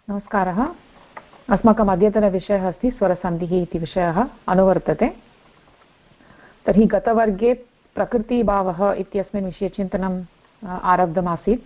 नमस्कारः। अस्माकम् अद्यतनविषयः अस्ति स्वरसन्धिः इति विषयः अनुवर्तते। तर्हि गतवर्गे प्रकृतिभावः इत्यस्मिन् विषये चिन्तनम् आरब्धमासीत्।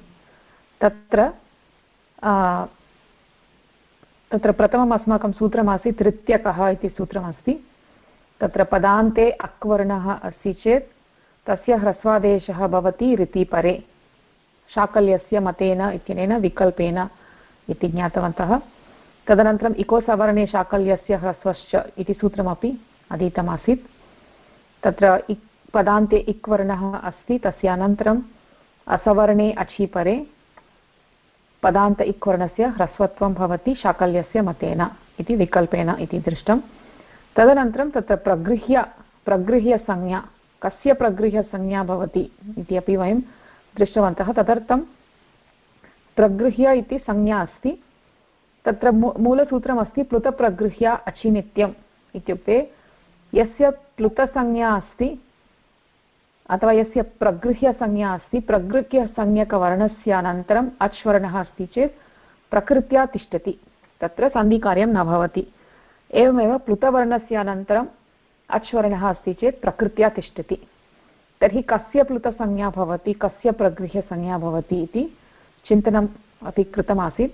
तत्र प्रथमम् अस्माकं सूत्रमासीत् ऋत्यकः इति सूत्रमस्ति। तत्र पदान्ते अक्वर्णः अस्ति चेत् तस्य ह्रस्वादेशः भवति ऋतिपरे शाकल्यस्य मतेन इत्यनेन विकल्पेन इति ज्ञातवन्तः। तदनन्तरम् इको सवर्णे शाकल्यस्य ह्रस्वश्च इति सूत्रमपि अधीतमासीत्। तत्र पदान्ते इक् वर्णः अस्ति, तस्य अनन्तरम् असवर्णे अचीपरे पदान्त इक् वर्णस्य ह्रस्वत्वं भवति शाकल्यस्य मतेन इति विकल्पेन इति दृष्टं। तदनन्तरं तत्र प्रगृह्यसंज्ञा कस्य प्रगृह्यसंज्ञा भवति इति अपि वयं दृष्टवन्तः। तदर्थं प्रगृह्य इति संज्ञा अस्ति। तत्र मूलसूत्रमस्ति प्लुतप्रगृह्य अचिनित्यम् इत्युक्ते यस्य प्लुतसंज्ञा अस्ति अथवा यस्य प्रगृह्यसंज्ञा अस्ति, प्रगृह्यसंज्ञकवर्णस्य अनन्तरम् अच् वर्णः अस्ति चेत् प्रकृत्या तिष्ठति, तत्र सन्धिकार्यं न भवति। एवमेव प्लुतवर्णस्य अनन्तरम् अच् वर्णः अस्ति चेत् प्रकृत्या तिष्ठति। तर्हि कस्य प्लुतसंज्ञा भवति, कस्य प्रगृह्यसंज्ञा भवति इति चिन्तनम् अपि कृतमासीत्।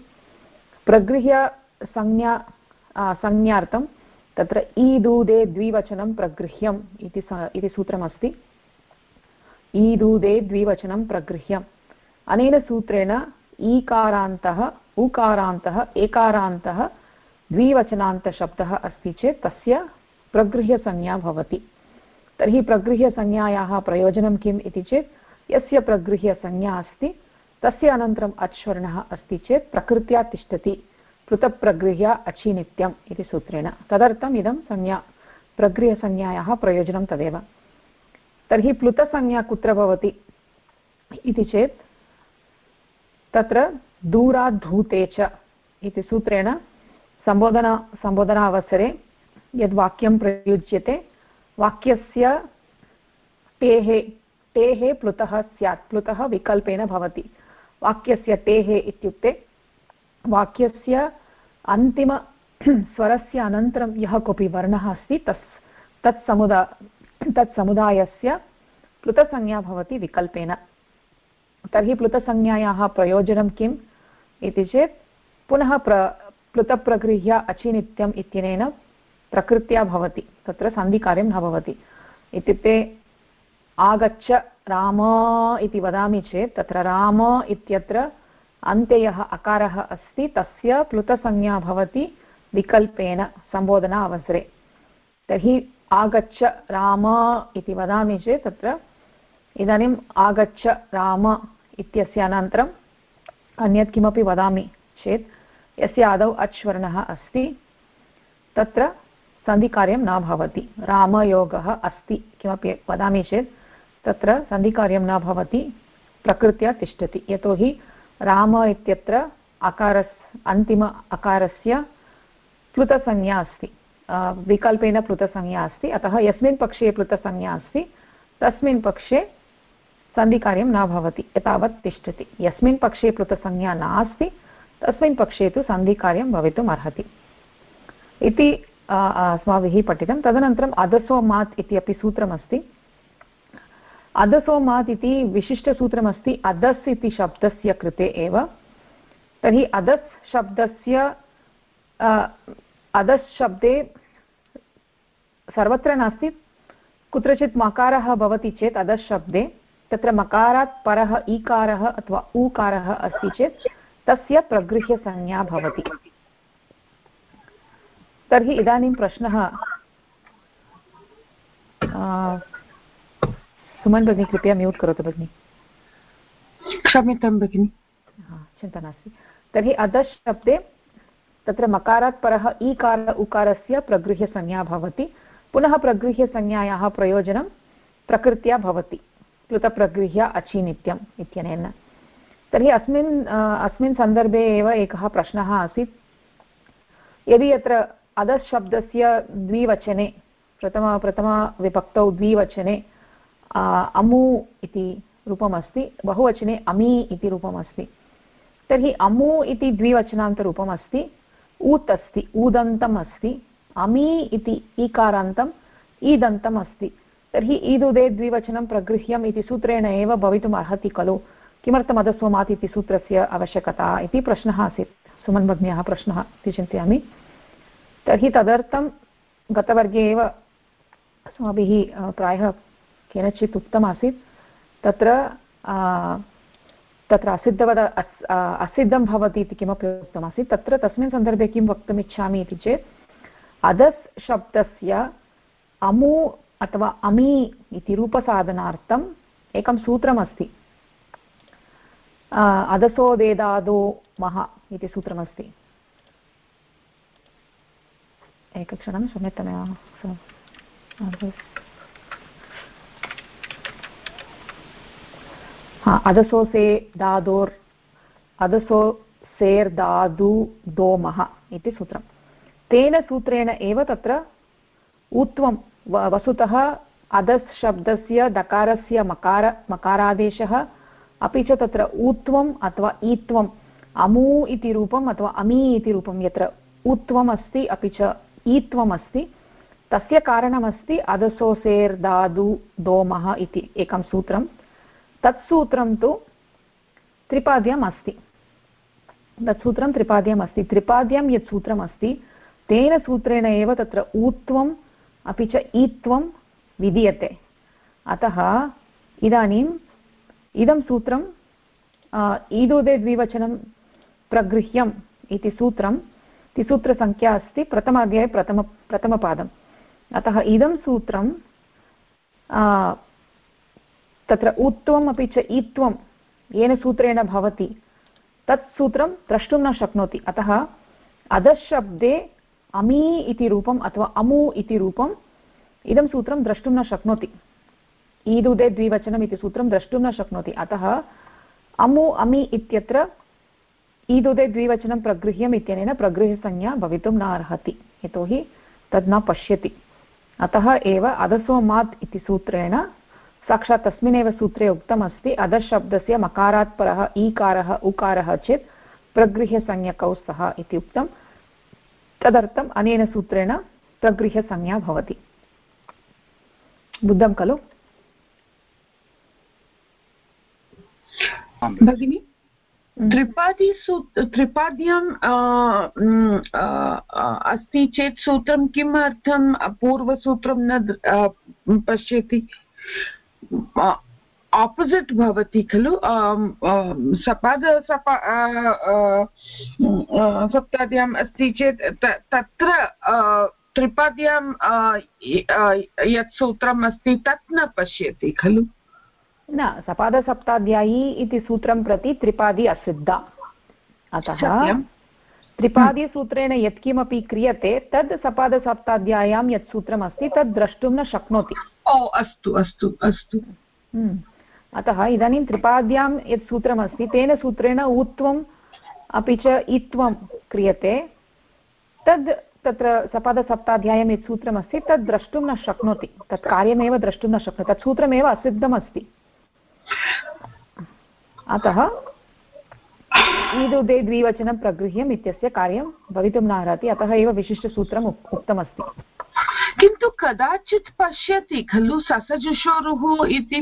संज्ञार्थं तत्र ईदूदे द्विवचनं प्रगृह्यम् इति सूत्रमस्ति। ईदूदे द्विवचनं प्रगृह्यम्। अनेन सूत्रेण ईकारान्तः उकारान्तः एकारान्तः द्विवचनान्तशब्दः अस्ति चेत् तस्य प्रगृह्यसंज्ञा भवति। तर्हि प्रगृह्यसंज्ञायाः प्रयोजनं किम् इति चेत् यस्य प्रगृह्यसंज्ञा अस्ति तस्य अनन्तरम् अच् वर्णः अस्ति चेत् प्रकृत्या तिष्ठति, प्लुतप्रगृह्य अचिनित्यम् इति सूत्रेण। तदर्थम् इदं संज्ञा प्रगृह्यसंज्ञायाः प्रयोजनं तदेव। तर्हि प्लुतसंज्ञा कुत्र भवति इति चेत् तत्र दूराद्धूते च इति सूत्रेण सम्बोधनावसरे यद् वाक्यं प्रयुज्यते, वाक्यस्य टेः प्लुतः स्यात्, प्लुतः विकल्पेन भवति। वाक्यस्य टेः इत्युक्ते वाक्यस्य अन्तिमस्वरस्य अनन्तरं यः कोऽपि वर्णः अस्ति तत्समुदायस्य प्लुतसंज्ञा भवति विकल्पेन। तर्हि प्लुतसंज्ञायाः प्रयोजनं किम् इति चेत् पुनः प्लुतप्रगृह्य अचिनित्यम् इत्यनेन प्रकृत्या भवति, तत्र सन्धिकार्यं न भवति। इत्युक्ते आगच्छ राम इति वदामि चेत् तत्र राम इत्यत्र अन्ते यः अकारः अस्ति तस्य प्लुतसंज्ञा भवति विकल्पेन सम्बोधना अवसरे। तर्हि आगच्छ राम इति वदामि चेत् तत्र इदानीम् आगच्छ राम इत्यस्य अनन्तरम् अन्यत् किमपि वदामि चेत् यस्य आदौ अच् वर्णः अस्ति तत्र सन्धिकार्यं न भवति। रामयोगः अस्ति किमपि वदामि चेत् तत्र सन्धिकार्यं न भवति, प्रकृत्या तिष्ठति। यतोहि राम इत्यत्र अन्तिम अकारस्य प्लुतसंज्ञा अस्ति, विकल्पेन प्लुतसंज्ञा अस्ति। अतः यस्मिन् पक्षे प्लुतसंज्ञा अस्ति तस्मिन् पक्षे सन्धिकार्यं न भवति, एतावत् तिष्ठति। यस्मिन् पक्षे प्लुतसंज्ञा नास्ति तस्मिन् पक्षे तु सन्धिकार्यं भवितुम् अर्हति इति अस्माभिः पठितं। तदनन्तरम् अदसोमात् इति अपि सूत्रमस्ति। अदसोमात् इति विशिष्टसूत्रमस्ति अदस् इति शब्दस्य कृते एव। तर्हि अदस् शब्दे सर्वत्र नास्ति, कुत्रचित् मकारः भवति चेत् अदस् शब्दे तत्र मकारात् परः ईकारः अथवा ऊकारः अस्ति चेत् तस्य प्रगृह्यसंज्ञा भवति। तर्हि इदानीं प्रश्नः, सुमन् भगिनी कृपया म्यूट् करोतु भगिनि। क्षम्यतां भगिनि। चिन्ता नास्ति। तर्हि अदस् शब्दे तत्र मकारात् परः ईकार उकारस्य प्रगृह्यसंज्ञा भवति। पुनः प्रगृह्यसंज्ञायाः प्रयोजनं प्रकृत्या भवति, प्लुतप्रगृह्य अचिनित्यम् इत्यनेन। तर्हि अस्मिन् सन्दर्भे एव एकः प्रश्नः आसीत्। यदि अत्र अदस् शब्दस्य द्विवचने प्रथमविभक्तौ द्विवचने अमु इति रूपमस्ति, बहुवचने अमी इति रूपमस्ति, तर्हि अमु इति द्विवचनान्तरूपम् अस्ति, ऊत् अस्ति, ऊदन्तम् अस्ति, अमी इति ईकारान्तम् ईदन्तम् अस्ति। तर्हि ईदुदे द्विवचनं प्रगृह्यम् इति सूत्रेण एव भवितुम् अर्हति खलु, किमर्थम् अधस्वमात् इति सूत्रस्य आवश्यकता इति प्रश्नः आसीत्, सुमन् भगिन्याः प्रश्नः इति चिन्तयामि। तर्हि तदर्थं गतवर्गे एव अस्माभिः प्रायः केनचित् उक्तमासीत्, तत्र असिद्धं भवति इति किमपि उक्तमासीत्। तत्र तस्मिन् सन्दर्भे किं वक्तुमिच्छामि इति चेत् अधस् शब्दस्य अमु अथवा अमी इति रूपसाधनार्थम् एकं सूत्रमस्ति, अधसोदेदादो मह इति सूत्रमस्ति। एकक्षणं क्षम्यतां, अधसो से दादोर् अधसो सेर् दादु दोमः इति सूत्रं। तेन सूत्रेण एव तत्र ऊत्वं वस्तुतः अधस् शब्दस्य दकारस्य मकारादेशः, अपि च तत्र ऊत्वम् अथवा ईत्वम् अमू इति रूपम् अथवा अमी इति रूपं, यत्र ऊत्वम् अस्ति अपि च ईत्वम् अस्ति, तस्य कारणमस्ति अधसो सेर् दादु दोमः इति एकं सूत्रं। तत्सूत्रं तु त्रिपाद्यम् अस्ति, तत्सूत्रं त्रिपाद्यम् अस्ति। त्रिपाद्यं यत् सूत्रम् अस्ति तेन सूत्रेण एव तत्र ऊत्वम् अपि च ईत्वं विधीयते। अतः इदानीम् इदं सूत्रं ईदुदे द्विवचनं प्रगृह्यम् इति सूत्रं, सूत्रसङ्ख्या अस्ति प्रथमाध्याये प्रथमपादम्। अतः इदं सूत्रं तत्र ऊत्वम् अपि च ईत्वं येन सूत्रेण भवति तत् सूत्रं द्रष्टुं न शक्नोति। अतः अधशब्दे अमी इति रूपम् अथवा अमु इति रूपम् इदं सूत्रं द्रष्टुं न शक्नोति, ईदुदे द्विवचनम् इति सूत्रं द्रष्टुं न शक्नोति। अतः अमु अमि इत्यत्र ईदुदे द्विवचनं प्रगृह्यम् इत्यनेन प्रगृह्यसंज्ञा भवितुं न अर्हति, यतोहि तद् न पश्यति। अतः एव अधसोमात् इति सूत्रेण साक्षात् तस्मिन्नेव सूत्रे उक्तमस्ति, अधशब्दस्य मकारात् परः ईकारः उकारः चेत् प्रगृह्यसंज्ञकौ स्तः इति उक्तं। तदर्थम् अनेन सूत्रेण प्रगृह्यसंज्ञा भवति। बुद्धं खलु भगिनि? त्रिपाद्यम् अस्ति चेत् सूत्रं किमर्थं पूर्वसूत्रं न पश्यति? आपोजिट् भवति खलु। सप्ताद्याम् अस्ति चेत् तत्र त्रिपाद्यां यत् सूत्रम् अस्ति तत् न पश्यति खलु। न, सपादसप्ताध्यायी इति सूत्रं प्रति त्रिपादी असिद्धा। अतः त्रिपादीसूत्रेण यत्किमपि क्रियते तद् सपादसप्ताध्याय्यां यत् सूत्रम् अस्ति तद् द्रष्टुं न शक्नोति। ओ अस्तु अस्तु अस्तु। अतः इदानीं त्रिपाद्यां यत् सूत्रमस्ति तेन सूत्रेण ऊत्वम् अपि च ईत्वं क्रियते, तद् तत्र सपादसप्ताध्याय्यां यत् सूत्रमस्ति तद् द्रष्टुं न शक्नोति, तत् कार्यमेव द्रष्टुं न शक्नोति, तत् सूत्रमेव असिद्धमस्ति। अतः ईदुदे द्विवचनं प्रगृह्यम् इत्यस्य कार्यं भवितुं न अर्हति, अतः एव विशिष्टसूत्रम् उक्तमस्ति। किन्तु कदाचित् पश्यति खलु, ससजुषोरुः इति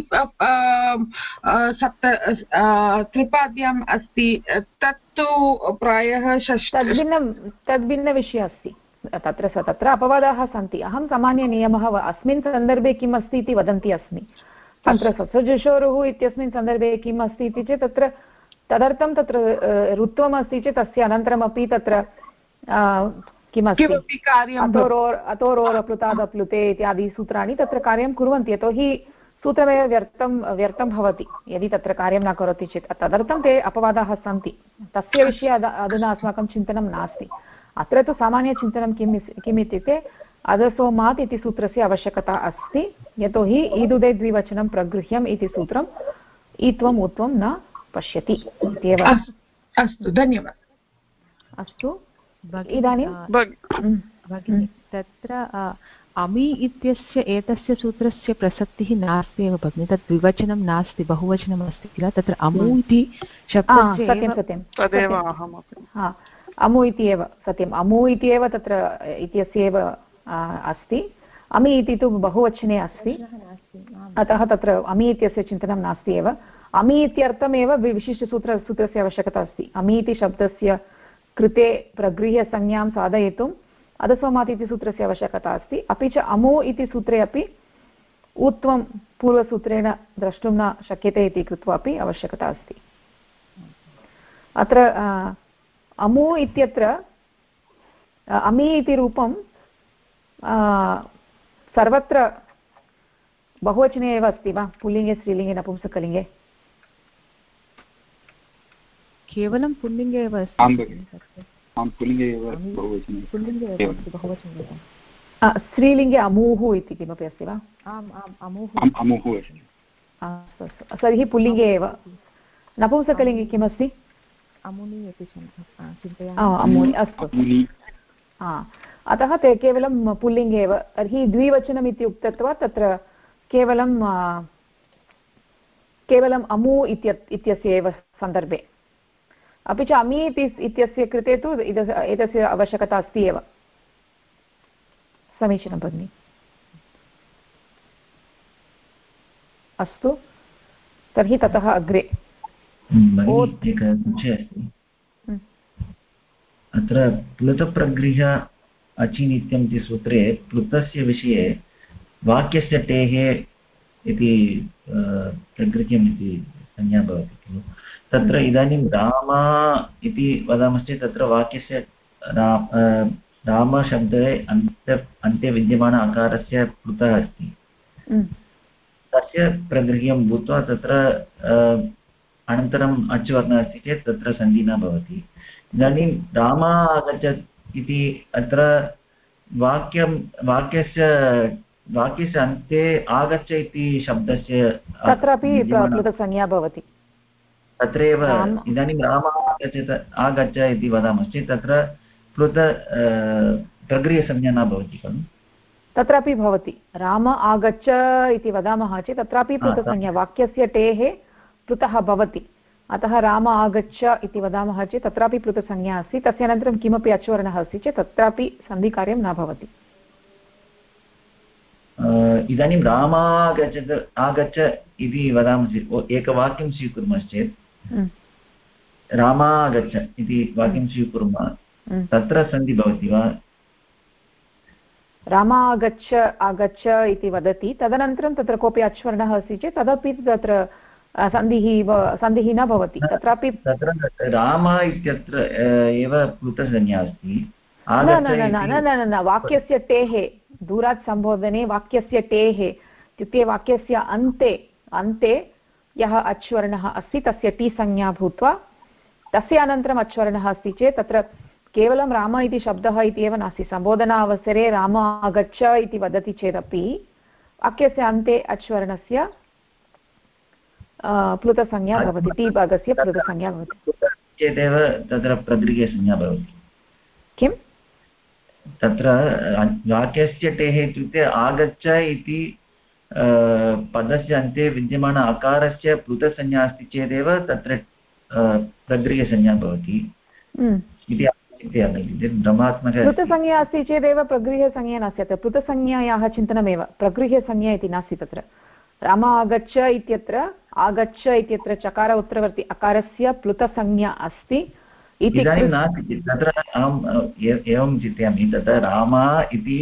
त्रिपाद्याम् अस्ति, तत्तु प्रायः तद्भिन्नविषयः अस्ति। तत्र अपवादाः सन्ति। अहं सामान्यनियमः अस्मिन् सन्दर्भे किम् अस्ति इति वदन्ती अस्मि। तत्र ससजुषोरुः इत्यस्मिन् सन्दर्भे किम् अस्ति इति चेत् तत्र तदर्थं तत्र ऋत्वम् अस्ति चेत् तस्य अनन्तरमपि तत्र किमस्ति, अतोरोरप्लुतादप्लुते इत्यादि सूत्राणि तत्र कार्यं कुर्वन्ति, यतोहि सूत्रमेव व्यर्थं भवति यदि तत्र कार्यं न करोति चेत्। तदर्थं ते अपवादाः सन्ति, तस्य विषये अधुना अस्माकं चिन्तनं नास्ति। अत्र तु सामान्यचिन्तनं किम् इत्युक्ते अधसोमात् इति सूत्रस्य आवश्यकता अस्ति, यतोहि ईदुदे द्विवचनं प्रगृह्यम् इति सूत्रम् ईत्वम् ऊत्वं न पश्यति इत्येव। अस्तु, धन्यवादः। अस्तु, इदानीं भगिनि तत्र अमि इत्यस्य एतस्य सूत्रस्य प्रसक्तिः नास्ति एव भगिनि तत् द्विवचनं नास्ति बहुवचनम् अस्ति किल तत्र अमु इति शब्दस्य सत्यं सत्यं तदेव अहमपि अमु इति एव सत्यम् अमु इति एव तत्र इत्यस्य एव अस्ति अमि इति तु बहुवचने अस्ति अतः तत्र अमि इत्यस्य चिन्तनं नास्ति एव अमि इत्यर्थमेव विशिष्टसूत्रस्य आवश्यकता अस्ति अमि इति शब्दस्य कृते प्रगृह्यसंज्ञां साधयितुम् अधस्वमात् इति सूत्रस्य आवश्यकता अस्ति अपि च अमु इति सूत्रे अपि ऊत्वं पूर्वसूत्रेण द्रष्टुं न शक्यते इति कृत्वा अपि आवश्यकता अस्ति अत्र अमु इत्यत्र अमि इति रूपं सर्वत्र बहुवचने एव अस्ति वा पुल्लिङ्गे स्त्रीलिङ्गे नपुंसकलिङ्गे केवलं पुल्लिङ्गे एव स्त्रीलिङ्गे अमूः इति किमपि अस्ति वा तर्हि पुल्लिङ्गे एव नपुंसकलिङ्गे किमस्ति अमुनि इति अमूनि अस्तु अतः ते केवलं पुल्लिङ्गे एव तर्हि द्विवचनम् इति उक्त्वा तत्र केवलम् अमु इत्यस्य एव सन्दर्भे अपि च अमि इत्यस्य कृते तु एतस्य आवश्यकता अस्ति एव समीचीनं भगिनि अस्तु तर्हि ततः अग्रे अत्र प्लुतप्रगृह्य अचिनित्यम् इति सूत्रे प्लुतस्य विषये वाक्यस्य टेः इति प्रगृह्यम् इति संज्ञा भवति खलु तत्र इदानीं राम इति वदामश्चेत् तत्र वाक्यस्य रामशब्दे अन्ते विद्यमान अकारस्य प्लुतः अस्ति तस्य प्रगृह्यं भूत्वा तत्र अनन्तरम् अच् वर्णः अस्ति चेत् तत्र सन्धिः न भवति इदानीं राम आगच्छत् इति अत्र वाक्यस्य अन्ते आगच्छ इति शब्दस्य तत्रापि प्लुतसंज्ञा भवति तत्रैव इदानीं राम आगच्छ इति वदामश्चेत् तत्र प्लुत प्रगृह्यसंज्ञा न भवति खलु तत्रापि भवति राम आगच्छ इति वदामः चेत् तत्रापि प्लुतसंज्ञा वाक्यस्य टेः प्लुतः भवति अतः राम आगच्छ इति वदामः चेत् तत्रापि प्लुतसंज्ञा अस्ति तस्य अनन्तरं किमपि अच्वर्णः अस्ति चेत् तत्रापि सन्धिकार्यं न भवति इदानीं राम आगच्छ इति वदामः चेत् एकवाक्यं स्वीकुर्मश्चेत् रामागच्छ इति वाक्यं स्वीकुर्मः तत्र सन्धि भवति वा रामागच्छ आगच्छ इति वदति तदनन्तरं तत्र कोऽपि अच्वर्णः अस्ति चेत् तदपि तत्र सन्धिः न भवति तत्रापि तत्र राम इत्यत्र एव प्लुतसंज्ञा अस्ति न वाक्यस्य टेः दूरात् सम्बोधने वाक्यस्य टेः इत्युक्ते वाक्यस्य अन्ते यः अच्वर्णः अस्ति तस्य टी संज्ञा भूत्वा तस्य अनन्तरम् अच्वर्णः अस्ति चेत् तत्र केवलं राम इति शब्दः इति एव नास्ति सम्बोधनावसरे राम आगच्छ इति वदति चेदपि वाक्यस्य अन्ते अच्वर्णस्य प्लुतसंज्ञा भवति टी भागस्य प्लुतसंज्ञा भवति चेदेव तत्र प्रगृह्यसंज्ञा भवति किं तत्र वाक्यस्य टेः इत्युक्ते आगच्छ इति पदस्य अन्ते विद्यमान अकारस्य प्लुतसंज्ञा अस्ति चेदेव तत्र प्रगृह्यसंज्ञा भवति इति प्लुतसंज्ञा अस्ति चेदेव प्रगृह्यसंज्ञा नास्ति अत्र प्लुतसंज्ञायाः चिन्तनमेव प्रगृह्यसंज्ञा इति नास्ति तत्र राम आगच्छ इत्यत्र चकार उत्तरवर्ति अकारस्य प्लुतसंज्ञा अस्ति इदानीं नास्ति तत्र अहम् एवं चिन्तयामि तत्र राम इति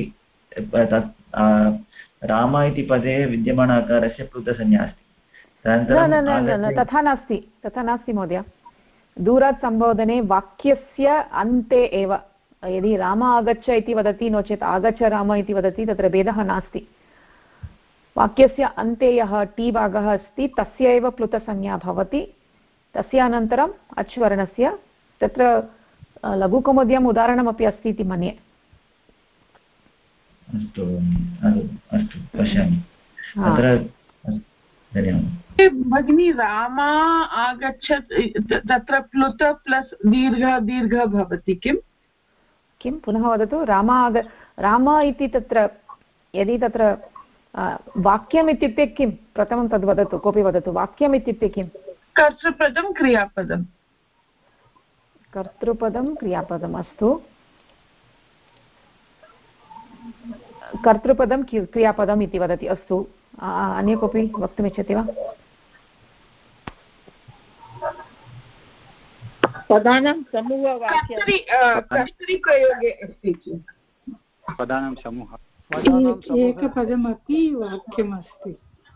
राम इति पदे विद्यमान अकारस्य प्लुतसंज्ञा अस्ति न तथा नास्ति महोदय दूरात् सम्बोधने वाक्यस्य अन्ते एव यदि राम आगच्छ इति वदति नो चेत् आगच्छ राम इति वदति तत्र भेदः नास्ति वाक्यस्य अन्ते यः टी भागः अस्ति तस्य एव प्लुतसंज्ञा भवति तस्य अनन्तरम् अच्वर्णस्य तत्र लघुकौमुद्याम् उदाहरणमपि अस्ति इति मन्ये अस्तु अस्तु पश्यामि भगिनी राम आगच्छत् तत्र प्लुत प्लस् दीर्घ भवति किम् किं पुनः वदतु राम इति तत्र यदि तत्र वाक्यम् इत्युक्ते किं प्रथमं तद् वदतु कोऽपि वदतु वाक्यम् इत्युक्ते किं कर्तृपदं क्रियापदं कर्तृपदं क्रियापदम् अस्तु कर्तृपदं क्रियापदम् इति वदति अस्तु अन्य कोऽपि वक्तुमिच्छति वा पदानां समूहवाक्यं कर्तरिप्रयोगे अस्ति पदानां समूहः एकपदमपि वाक्यमस्ति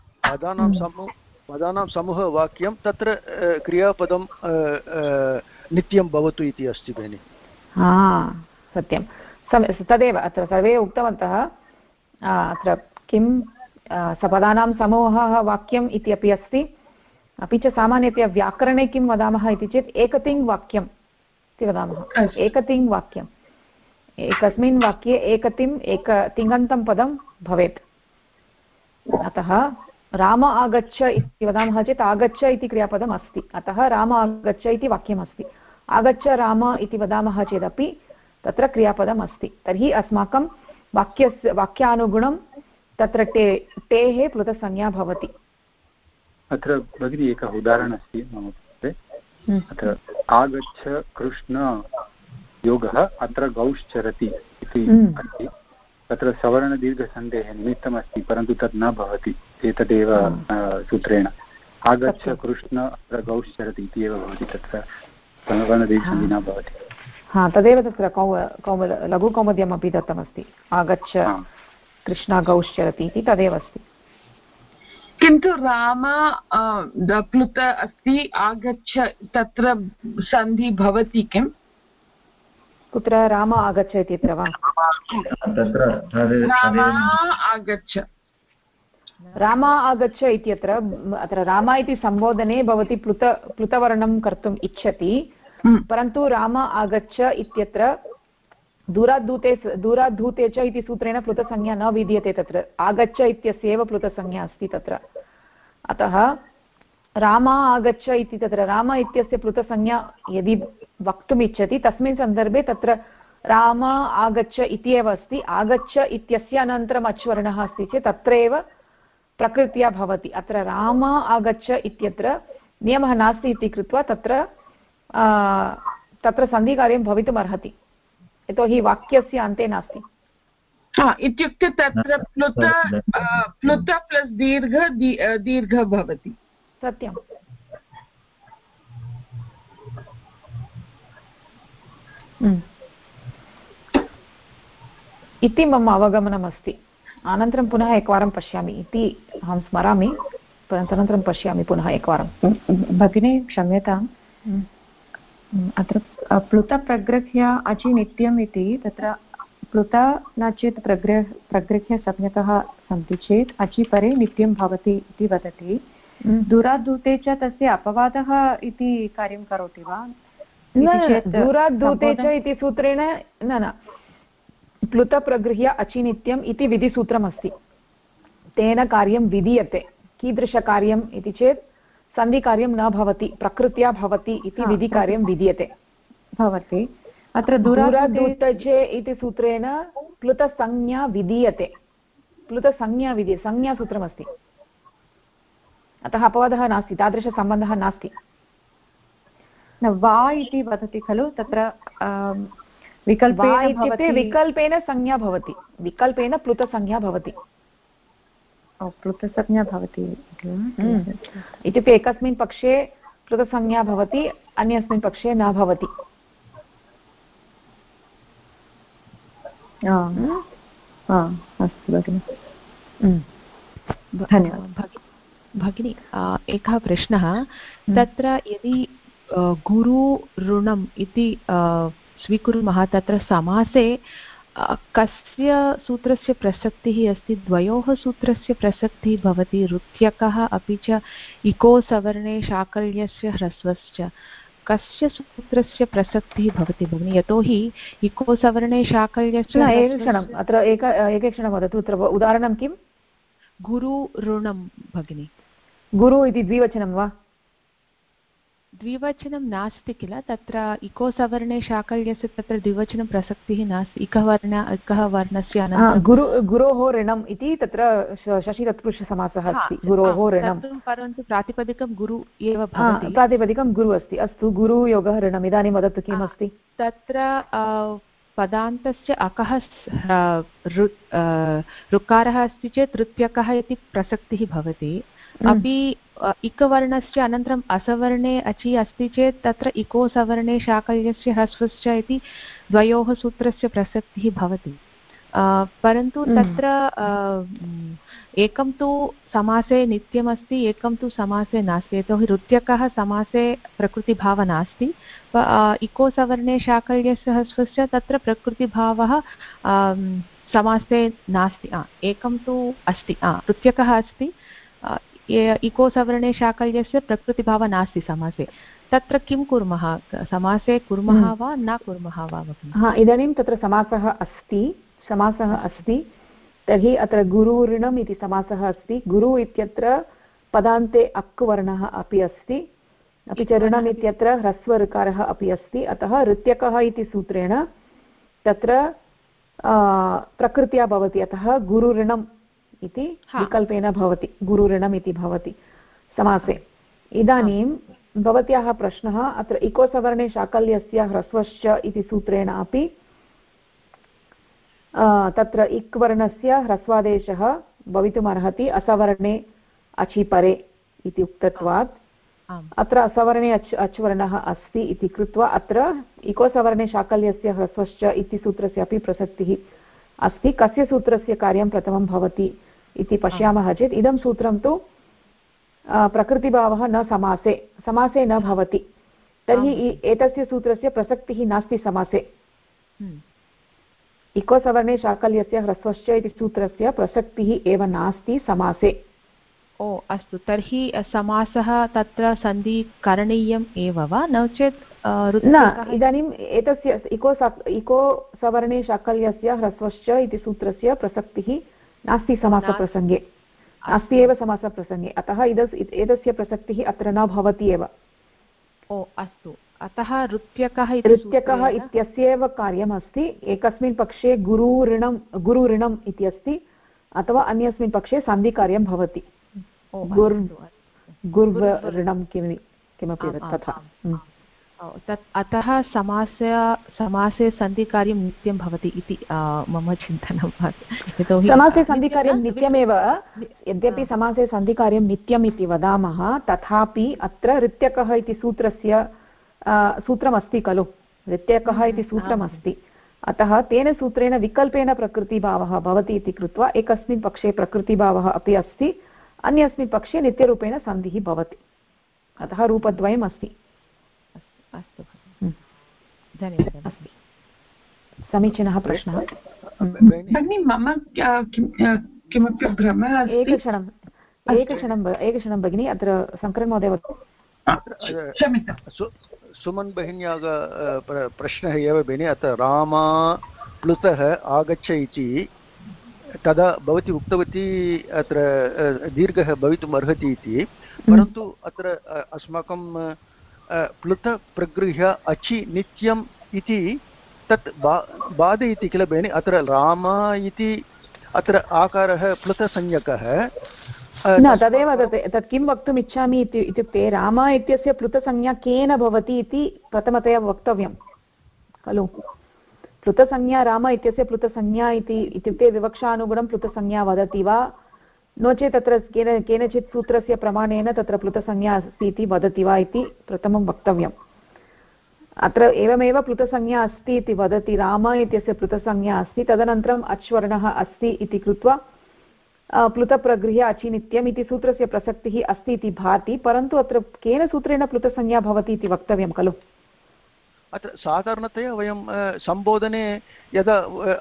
पदानां समूहवाक्यं तत्र क्रियापदं नित्यं भवतु इति अस्ति भगिनि सत्यं तदेव अत्र सर्वे उक्तवन्तः अत्र किं सपदानां समूहः वाक्यम् इति अपि अस्ति अपि च सामान्यतया व्याकरणे किं वदामः इति चेत् एकतिङ् वाक्यम् इति वदामः एकतिङ् वाक्यम् एकस्मिन् वाक्ये तिङन्तं पदं भवेत् अतः राम आगच्छ इति वदामः चेत् आगच्छ इति क्रियापदम् अस्ति अतः राम आगच्छ इति वाक्यमस्ति आगच्छ राम इति वदामः चेदपि तत्र क्रियापदम् अस्ति तर्हि अस्माकं वाक्यानुगुणं तत्र टेः प्लुतसंज्ञा भवति अत्र भगिनी एकः उदाहरणम् अस्ति मम कृते अत्र आगच्छ कृष्ण योगः अत्र गौश्चरति इति अस्ति तत्र सवर्णदीर्घसन्धेः निमित्तमस्ति परन्तु तत् न भवति एतदेव सूत्रेण आगच्छ कृष्ण अत्र गौश्चरति इति एव भवति तत्र सवर्णदीर्घसन्धिः न भवति तदेव तत्र लघुकौमुद्यमपि दत्तमस्ति आगच्छ कृष्ण गौश्चरति इति तदेव अस्ति किन्तु राम प्लुत अस्ति आगच्छ तत्र सन्धि भवति किम् कुत्र राम आगच्छ इत्यत्र वा राम आगच्छ इत्यत्र अत्र राम इति सम्बोधने भवती प्लुतवर्णं कर्तुम् इच्छति परन्तु राम आगच्छ इत्यत्र दूराद्धूते च इति सूत्रेण प्लुतसंज्ञा न विद्यते तत्र आगच्छ इत्यस्य एव प्लुतसंज्ञा अस्ति तत्र अतः राम आगच्छ इति तत्र राम इत्यस्य प्लुतसंज्ञा यदि वक्तुम् इच्छति तस्मिन् सन्दर्भे तत्र राम आगच्छ इति एव अस्ति आगच्छ इत्यस्य अनन्तरम् अच्वर्णः अस्ति चेत् तत्रैव प्रकृत्या भवति अत्र राम आगच्छ इत्यत्र नियमः नास्ति इति कृत्वा तत्र सन्धिकार्यं भवितुम् अर्हति यतोहि वाक्यस्य अन्ते नास्ति इत्युक्ते तत्र प्लुत प्लस् दीर्घ भवति सत्यम् इति मम अवगमनमस्ति अनन्तरं पुनः एकवारं पश्यामि इति अहं स्मरामि तदनन्तरं पश्यामि पुनः एकवारं भगिनी क्षम्यताम् अत्र प्लुतप्रगृह्य अचि नित्यम् इति तत्र प्लुत न चेत् प्रगृह्य सम्यकः सन्ति चेत् अचि परे नित्यं भवति इति वदति दूराद्धूते च तस्य अपवादः इति कार्यं करोति वा दूराद्धूते च इति सूत्रेण न प्लुतप्रगृह्य अचिनित्यम् इति विधिसूत्रमस्ति तेन कार्यं विधीयते कीदृशकार्यम् इति चेत् सन्धिकार्यं न भवति प्रकृत्या भवति इति विधिकार्यं विधीयते भवति अत्र दूराद्धूते इति सूत्रेण प्लुतसंज्ञा विधीयते संज्ञासूत्रमस्ति अतः अपवादः नास्ति तादृशसम्बन्धः नास्ति वा इति वदति खलु तत्र विकल्पेन संज्ञा भवति विकल्पेन प्लुतसंज्ञा भवति प्लुतसंज्ञा भवति इत्युक्ते एकस्मिन् पक्षे प्लुतसंज्ञा भवति अन्यस्मिन् पक्षे न भवति अस्तु भगिनि धन्यवादः भगिनी एकः प्रश्नः तत्र यदि गुरु ऋणम् इति स्वीकुर्मः तत्र समासे कस्य सूत्रस्य प्रसक्तिः अस्ति द्वयोः सूत्रस्य प्रसक्तिः भवति ऋत्यकः अपि च इको सवर्णे शाकल्यस्य ह्रस्वश्च कस्य सूत्रस्य प्रसक्तिः भवति भगिनि यतोहि इको सवर्णे शाकल्यस्य एकक्षणम् अत्र एकक्षणं वदतु अत्र उदाहरणं किं गुरु ऋणं भगिनि गुरु इति द्विवचनं वा द्विवचनं नास्ति किल तत्र इको सवर्णे शाकल्यस्य तत्र द्विवचनं प्रसक्तिः नास्ति इकः वर्णस्य अनन्तरं गुरोः ऋणम् इति तत्र शशितत्पुरुषसमासः अस्ति गुरोः ऋणं परन्तु प्रातिपदिकं गुरु एव भवति प्रातिपदिकं गुरु अस्ति अस्तु गुरुयोगः ऋणम् इदानीं वदतु किमस्ति तत्र पदान्तस्य अकः ऋकारः अस्ति चेत् ऋत्यकः इति प्रसक्तिः भवति अपि इकवर्णस्य अनन्तरम् असवर्णे अचि अस्ति चेत् तत्र इको सवर्णे शाकल्यस्य ह्रस्वश्च इति द्वयोः सूत्रस्य प्रसक्तिः भवति परन्तु तत्र एकं तु समासे नित्यमस्ति एकं तु समासे नास्ति यतोहि ऋत्यकः समासे प्रकृतिभावः नास्ति इको सवर्णे शाकल्यस्य ह्रस्वश्च तत्र प्रकृतिभावः समासे नास्ति एकं तु अस्ति ऋत्यकः अस्ति इको सवर्णे शाकल्यस्य प्रकृतिभावः नास्ति समासे तत्र किं कुर्मः समासे कुर्मः वा न कुर्मः वा इदानीं तत्र समासः अस्ति तर्हि अत्र गुरुऋणम् इति समासः अस्ति गुरु इत्यत्र पदान्ते अक् वर्णः अपि अस्ति अपि च ऋणम् इत्यत्र ह्रस्वऋकारः अपि अस्ति अतः ऋत्यकः इति सूत्रेण तत्र प्रकृत्या भवति अतः गुरुऋणम् इति विकल्पेन भवति गुरुऋणम् इति भवति समासे इदानीं भवत्याः प्रश्नः अत्र इको सवर्णे शाकल्यस्य ह्रस्वश्च इति सूत्रेण अपि तत्र इक् वर्णस्य ह्रस्वादेशः भवितुमर्हति असवर्णे अचिपरे इति उक्तत्वात् अत्र असवर्णे अच् वर्णः अस्ति इति कृत्वा अत्र इको सवर्णे शाकल्यस्य ह्रस्वश्च इति सूत्रस्य अपि प्रसक्तिः अस्ति कस्य सूत्रस्य कार्यं प्रथमं भवति इति पश्यामः चेत् इदं सूत्रं तु प्रकृतिभावः न समासे न भवति तर्हि एतस्य सूत्रस्य प्रसक्तिः नास्ति समासे इको सवर्णे शाकल्यस्य ह्रस्वश्च इति सूत्रस्य प्रसक्तिः एव नास्ति समासे अस्तु तर्हि समासः तत्र सन्धि करणीयम् एव वा नो चेत् न इदानीम् एतस्य इको सवर्णे शाकल्यस्य ह्रस्वश्च इति सूत्रस्य प्रसक्तिः नास्ति समासप्रसङ्गे अस्ति एव समासप्रसङ्गे अतः एतस्य प्रसक्तिः अत्र न भवति एव अस्तु अतः ऋत्यकः इत्यस्यैव कार्यमस्ति एकस्मिन् पक्षे गुरुऋणम् इति अस्ति अथवा अन्यस्मिन् पक्षे सन्धिकार्यं भवति गुर्वऋणं किमपि तथा अतः समासे सन्धिकार्यं नित्यं भवति इति मम चिन्तनं यतोहि समासे सन्धिकार्यं नित्यमेव यद्यपि समासे सन्धिकार्यं नित्यम् इति वदामः तथापि अत्र ऋत्यकः इति सूत्रमस्ति खलु ऋत्यकः इति सूत्रमस्ति अतः तेन सूत्रेण विकल्पेन प्रकृतिभावः भवति इति कृत्वा एकस्मिन् पक्षे प्रकृतिभावः अपि अस्ति अन्यस्मिन् पक्षे नित्यरूपेण सन्धिः भवति अतः रूपद्वयम् अस्ति अस्तु धन्यवादः समीचीनः प्रश्नः भगिनी मम किमपि भ्रमः एकक्षणं भगिनी अत्र शङ्करन् महोदय सुमन् भगिन्याः प्रश्नः एव भगिनी अत्र रामा प्लुतः आगच्छ इति तदा भवती उक्तवती अत्र दीर्घः भवितुम् अर्हति इति परन्तु अत्र अस्माकं प्लुत प्रगृह्य अचि नित्यम् इति तत् बाधयति किल भगिनि अत्र राम इति अत्र आकारः प्लुतसंज्ञकः न तदेव तत् किं वक्तुम् इच्छामि इत्युक्ते राम इत्यस्य प्लुतसंज्ञा केन भवति इति प्रथमतया वक्तव्यं खलु प्लुतसंज्ञा राम इत्यस्य प्लुतसंज्ञा इत्युक्ते विवक्षानुगुणं प्लुतसंज्ञा वदति वा नो चेत् तत्र केनचित् सूत्रस्य प्रमाणेन तत्र प्लुतसंज्ञा अस्ति इति वदति वा इति प्रथमं वक्तव्यम् अत्र एवमेव प्लुतसंज्ञा अस्ति इति वदति राम इत्यस्य प्लुतसंज्ञा अस्ति तदनन्तरम् अच्वर्णः अस्ति इति कृत्वा प्लुतप्रगृह्य अचिनित्यम् इति सूत्रस्य प्रसक्तिः अस्ति इति भाति परन्तु अत्र केन सूत्रेण प्लुतसंज्ञा भवति इति वक्तव्यं खलु अत्र साधारणतया वयं सम्बोधने यदा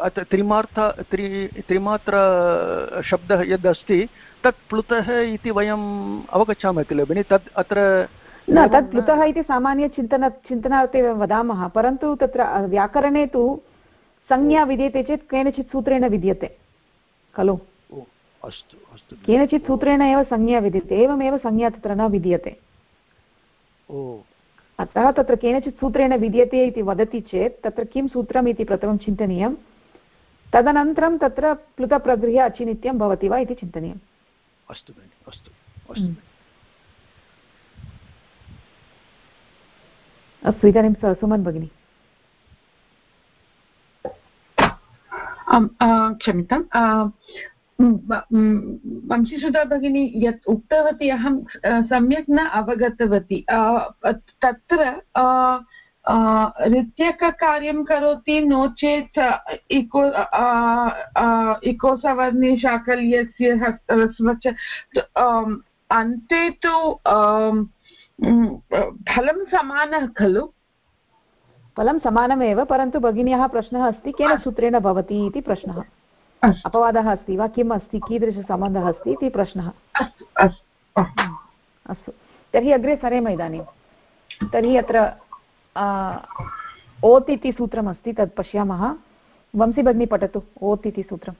त्रिमात्र शब्दः यदस्ति तत् प्लुतः इति वयम् अवगच्छामः किल भगिनि तत् अत्र न तत् प्लुतः इति सामान्यचिन्तनार्थे वदामः परन्तु तत्र व्याकरणे तु संज्ञा विद्यते चेत् केनचित् सूत्रेण विद्यते खलु अस्तु अस्तु केनचित् सूत्रेण एव संज्ञा विद्यते एवमेव संज्ञा तत्र न विद्यते अतः तत्र केनचित् सूत्रेण विद्यते इति वदति चेत् तत्र किं सूत्रम् इति प्रथमं चिन्तनीयं, तदनन्तरं तत्र प्लुतप्रगृह्य अचिनित्यं भवति वा इति चिन्तनीयम्। अस्तु भगिनि, अस्तु अस्तु। अस्तु, इदानीं सुमन् भगिनी। क्षम्यताम्, वंशीसुधा भगिनी यत् उक्तवती अहं सम्यक् न अवगतवती। तत्र ऋत्यककार्यं करोति, नो चेत् इको सवर्णिशाकल्यस्य ह्रस्व च अन्ते तु फलं समानः खलु? फलं समानमेव, परन्तु भगिन्याः प्रश्नः अस्ति केन सूत्रेण भवति इति प्रश्नः। अपवादः अस्ति वा, किम् अस्ति, कीदृशसम्बन्धः अस्ति इति प्रश्नः। अस्तु, तर्हि अग्रे सरेम इदानीं। तर्हि अत्र ओत् इति सूत्रमस्ति, तत् पश्यामः। वंशी भगिनी पठतु ओत् इति सूत्रम्।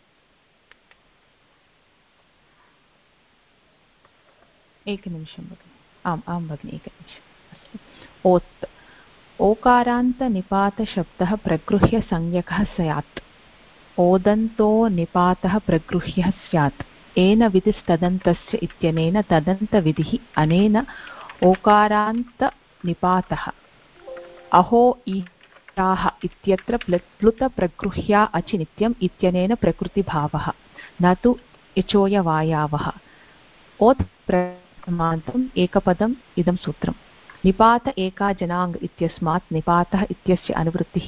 एकनिमिषं भगिनि। आं भगिनि, एकनिमिषम्। अस्तु, ओत् ओकारान्तनिपातशब्दः प्रगृह्य संज्ञकः स्यात्, ओदन्तो निपातः प्रगृह्यः स्यात्, येन विधिस्तदन्तस्य इत्यनेन तदन्तविधिः अनेन ओकारान्तनिपातः। अहो ईशाः इत्यत्र प्लुतप्रगृह्या अचिनित्यम् इत्यनेन प्रकृतिभावः, न तु इचोयवायावः। ओत् प्रथमान्तम् एकपदम् इदं सूत्रम्। निपात एका जनाङ्ग इत्यस्मात् निपातः इत्यस्य अनुवृत्तिः,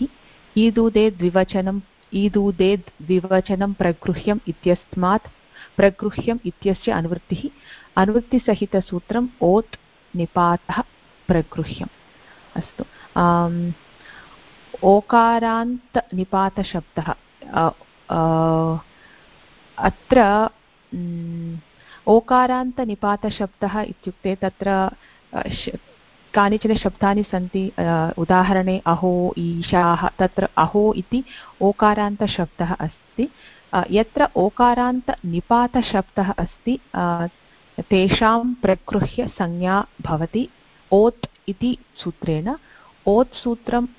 ईदूदेद् द्विवचनं प्रगृह्यम् इत्यस्मात् प्रगृह्यम् इत्यस्य अनुवृत्तिः। अनुवृत्तिसहितसूत्रम् ओत् निपातः प्रगृह्यम्। अस्तु, ओकारान्तनिपातशब्दः। अत्र ओकारान्तनिपातशब्दः इत्युक्ते तत्र कानिचन शब्दानि सन्ति। उदाहरणे अहो ईशाः, तत्र अहो इति ओकारान्तशब्दः अस्ति। यत्र ओकारान्तनिपातशब्दः अस्ति तेषां प्रगृह्य संज्ञा भवति ओत् इति सूत्रेण। ओत् सूत्रं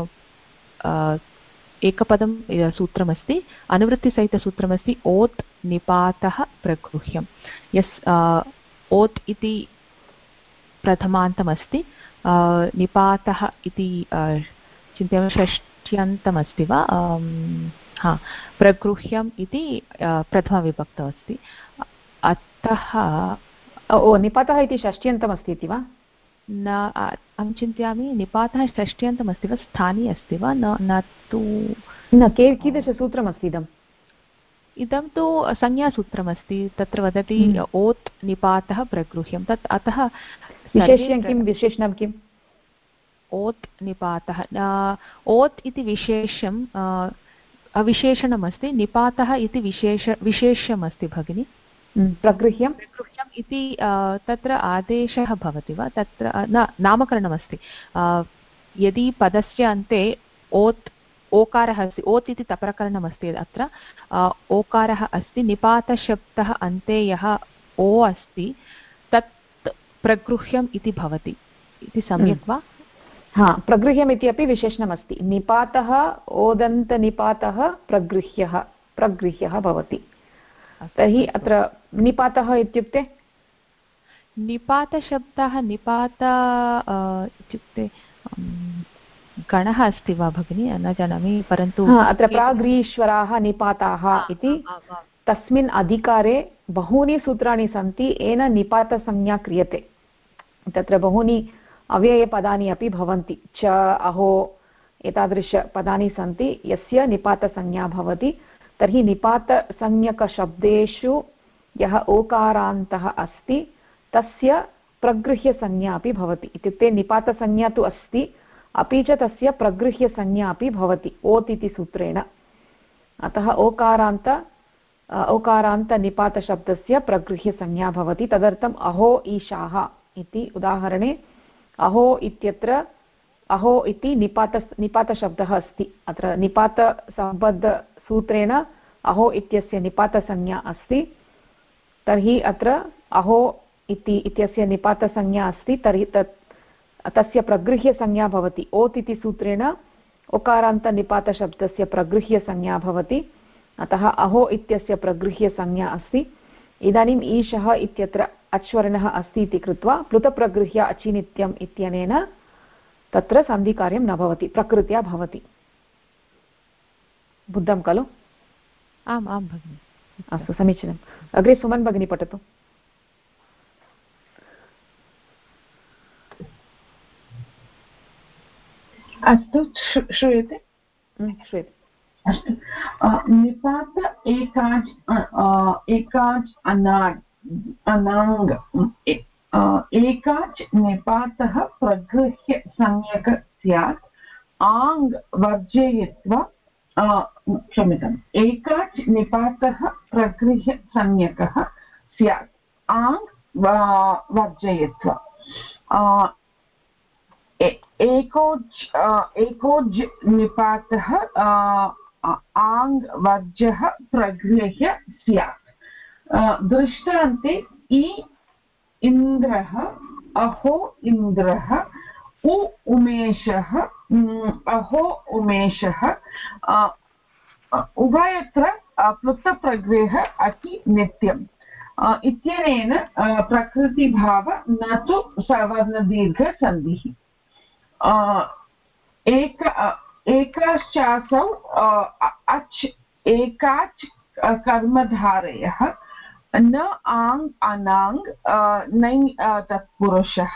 एकपदं सूत्रमस्ति, अनुवृत्तिसहितसूत्रमस्ति ओत् निपातः प्रगृह्यं। यस् ओत् इति प्रथमान्तमस्ति, निपातः इति चिन्तयामि षष्ट्यन्तमस्ति वा, प्रगृह्यम् इति प्रथमविभक्तौ अस्ति। अतः निपातः इति षष्ट्यन्तमस्ति इति वा? न, अहं चिन्तयामि निपातः षष्ट्यन्तमस्ति वा, स्थानी अस्ति वा, न तु न। कीदृशसूत्रमस्ति इदम्? इदं तु संज्ञासूत्रमस्ति। तत्र वदति ओत् निपातः प्रगृह्यं, तत् अतः विशेष्यं किं, विशेषणं किम्? ओत् निपातः। ओत् इति विशेषम् अविशेषणमस्ति, निपातः इति विशेष्यमस्ति भगिनि। प्रगृह्यम् इति तत्र आदेशः भवति वा, तत्र न, नामकरणमस्ति। यदि पदस्य अन्ते ओत् ओकारः अस्ति, ओत् इति तप्रकरणमस्ति, अत्र ओकारः अस्ति, निपातशब्दः अन्ते यः ओ अस्ति तत् प्रगृह्यम् इति भवति इति सम्यक् वा? प्रगृह्यम् इति अपि विशेषणमस्ति। निपातः ओदन्तनिपातः प्रगृह्यः भवति। तर्हि अत्र निपातः इत्युक्ते निपातशब्दः, निपात इत्युक्ते गणः अस्ति वा भगिनि, न जानामि, परन्तु अत्र प्राग्रीश्वराः निपाताः इति तस्मिन् अधिकारे बहूनि सूत्राणि सन्ति, येन निपातसंज्ञा क्रियते। तत्र बहूनि अव्ययपदानि अपि भवन्ति, च अहो एतादृशपदानि सन्ति यस्य निपातसंज्ञा भवति। तर्हि निपातसंज्ञकशब्देषु यः ओकारान्तः अस्ति तस्य प्रगृह्यसंज्ञा अपि भवति। इत्युक्ते निपातसंज्ञा तु अस्ति, अपि च तस्य प्रगृह्यसंज्ञा अपि भवति ओत् इति सूत्रेण। अतः ओकारान्तनिपातशब्दस्य प्रगृह्यसंज्ञा भवति। तदर्थम् अहो ईशाः इति उदाहरणे अहो इत्यत्र अहो इति निपातशब्दः अस्ति। अत्र निपातसम्बद्धसूत्रेण अहो इत्यस्य निपातसंज्ञा अस्ति। तर्हि अत्र अहो इत्यस्य निपातसंज्ञा अस्ति, तर्हि तत् तस्य प्रगृह्यसंज्ञा भवति। ओत् इति सूत्रेण ओकारान्तनिपातशब्दस्य प्रगृह्यसंज्ञा भवति, अतः अहो इत्यस्य प्रगृह्यसंज्ञा अस्ति। इदानीम् ईशः इत्यत्र अच्वर्णः अस्ति इति कृत्वा प्लुतप्रगृह्य अचिनित्यम् इत्यनेन तत्र सन्धिकार्यं न भवति, प्रकृत्या भवति। बुद्धं खलु? आम् आं भगिनि। अस्तु, समीचीनम्। अग्रे सुमन् भगिनी पठतु। अस्तु, श्रूयते? श्रूयते। अस्तु। निपात एकाच् एकाच् अनाङ् एकाच् निपातः प्रगृह्य संज्ञक स्यात् आङ् वर्जयित्वा क्षम्यताम्, एकाच् निपातः प्रगृह्य संज्ञकः स्यात् आङ् वर्जयित्वा एकोज् निपातः आङ् वर्जः प्रगृह्य स्यात्। दृष्टान्ते इन्द्रः, अहो इन्द्रः, उमेशः, अहो उमेशः, उभयत्र प्लुतप्रगृह्य अति नित्यम् इत्यनेन प्रकृतिभाव न तु सवर्णदीर्घसन्धिः। एकाश्चासौ अच् एकाच् कर्मधारयः, न आङ् अनाङ् नै तत्पुरुषः,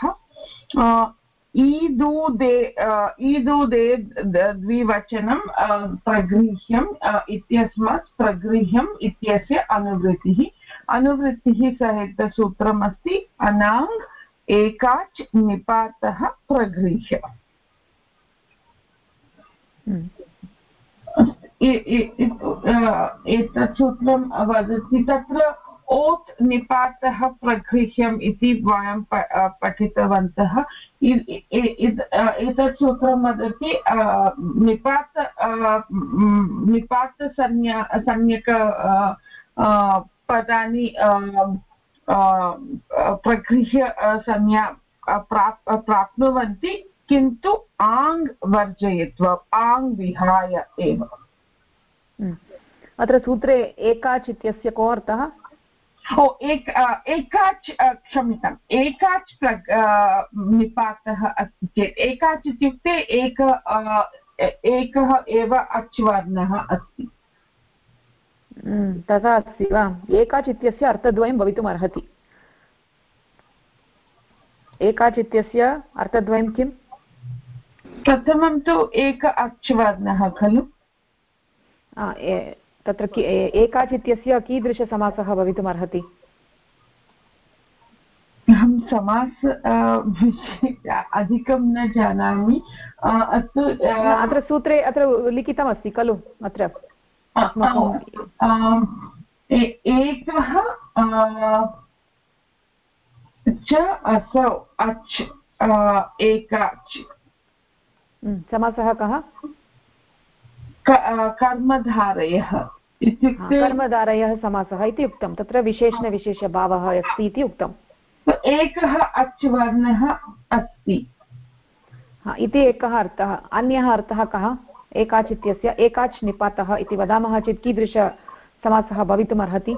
ईदुदे द्विवचनं प्रगृह्यम् इत्यस्मात् प्रगृह्यम् इत्यस्य अनुवृत्तिः सहितसूत्रम् अस्ति अनाङ् एकाच् निपातः प्रगृह्य। एतत् सूत्रं वदति तत्र ओत् निपातः प्रगृह्यम् इति वयं पठितवन्तः। एतत् सूत्रं वदति निपातसंज्ञक पदानि प्रगृह्य संज्ञा प्राप्नुवन्ति, किन्तु आङ् वर्जयित्वा आङ् विहाय एव। अत्र सूत्रे एकाच् इत्यस्य को अर्थः? एकाच् क्षम्यताम्, एकाच् निपातः अस्ति चेत्, एकाच् इत्युक्ते एकः एव अच् वर्णः अस्ति, तथा अस्ति वा? एकाच् इत्यस्य अर्थद्वयं भवितुम् अर्हति। एकाच् इत्यस्य अर्थद्वयं किम्? प्रथमं तु एक अच् वर्णः खलु। तत्र एकाच् इत्यस्य कीदृशसमासः भवितुम् अर्हति? अहं समास अधिकं न जानामि। अस्तु, अत्र सूत्रे अत्र लिखितमस्ति खलु, अत्र एकः च असौ अच् एकाच्। समासः कः? कर्मधारयः इत्युक्ते कर्मधारयः समासः इति उक्तं। तत्र विशेषणविशेषभावः अस्ति इति उक्तम्। एकः अच् वर्णः अस्ति इति एकः अर्थः। अन्यः अर्थः कः? एकाच् इत्यस्य एकाच् निपातः इति वदामः चेत् कीदृशसमासः भवितुम् अर्हति?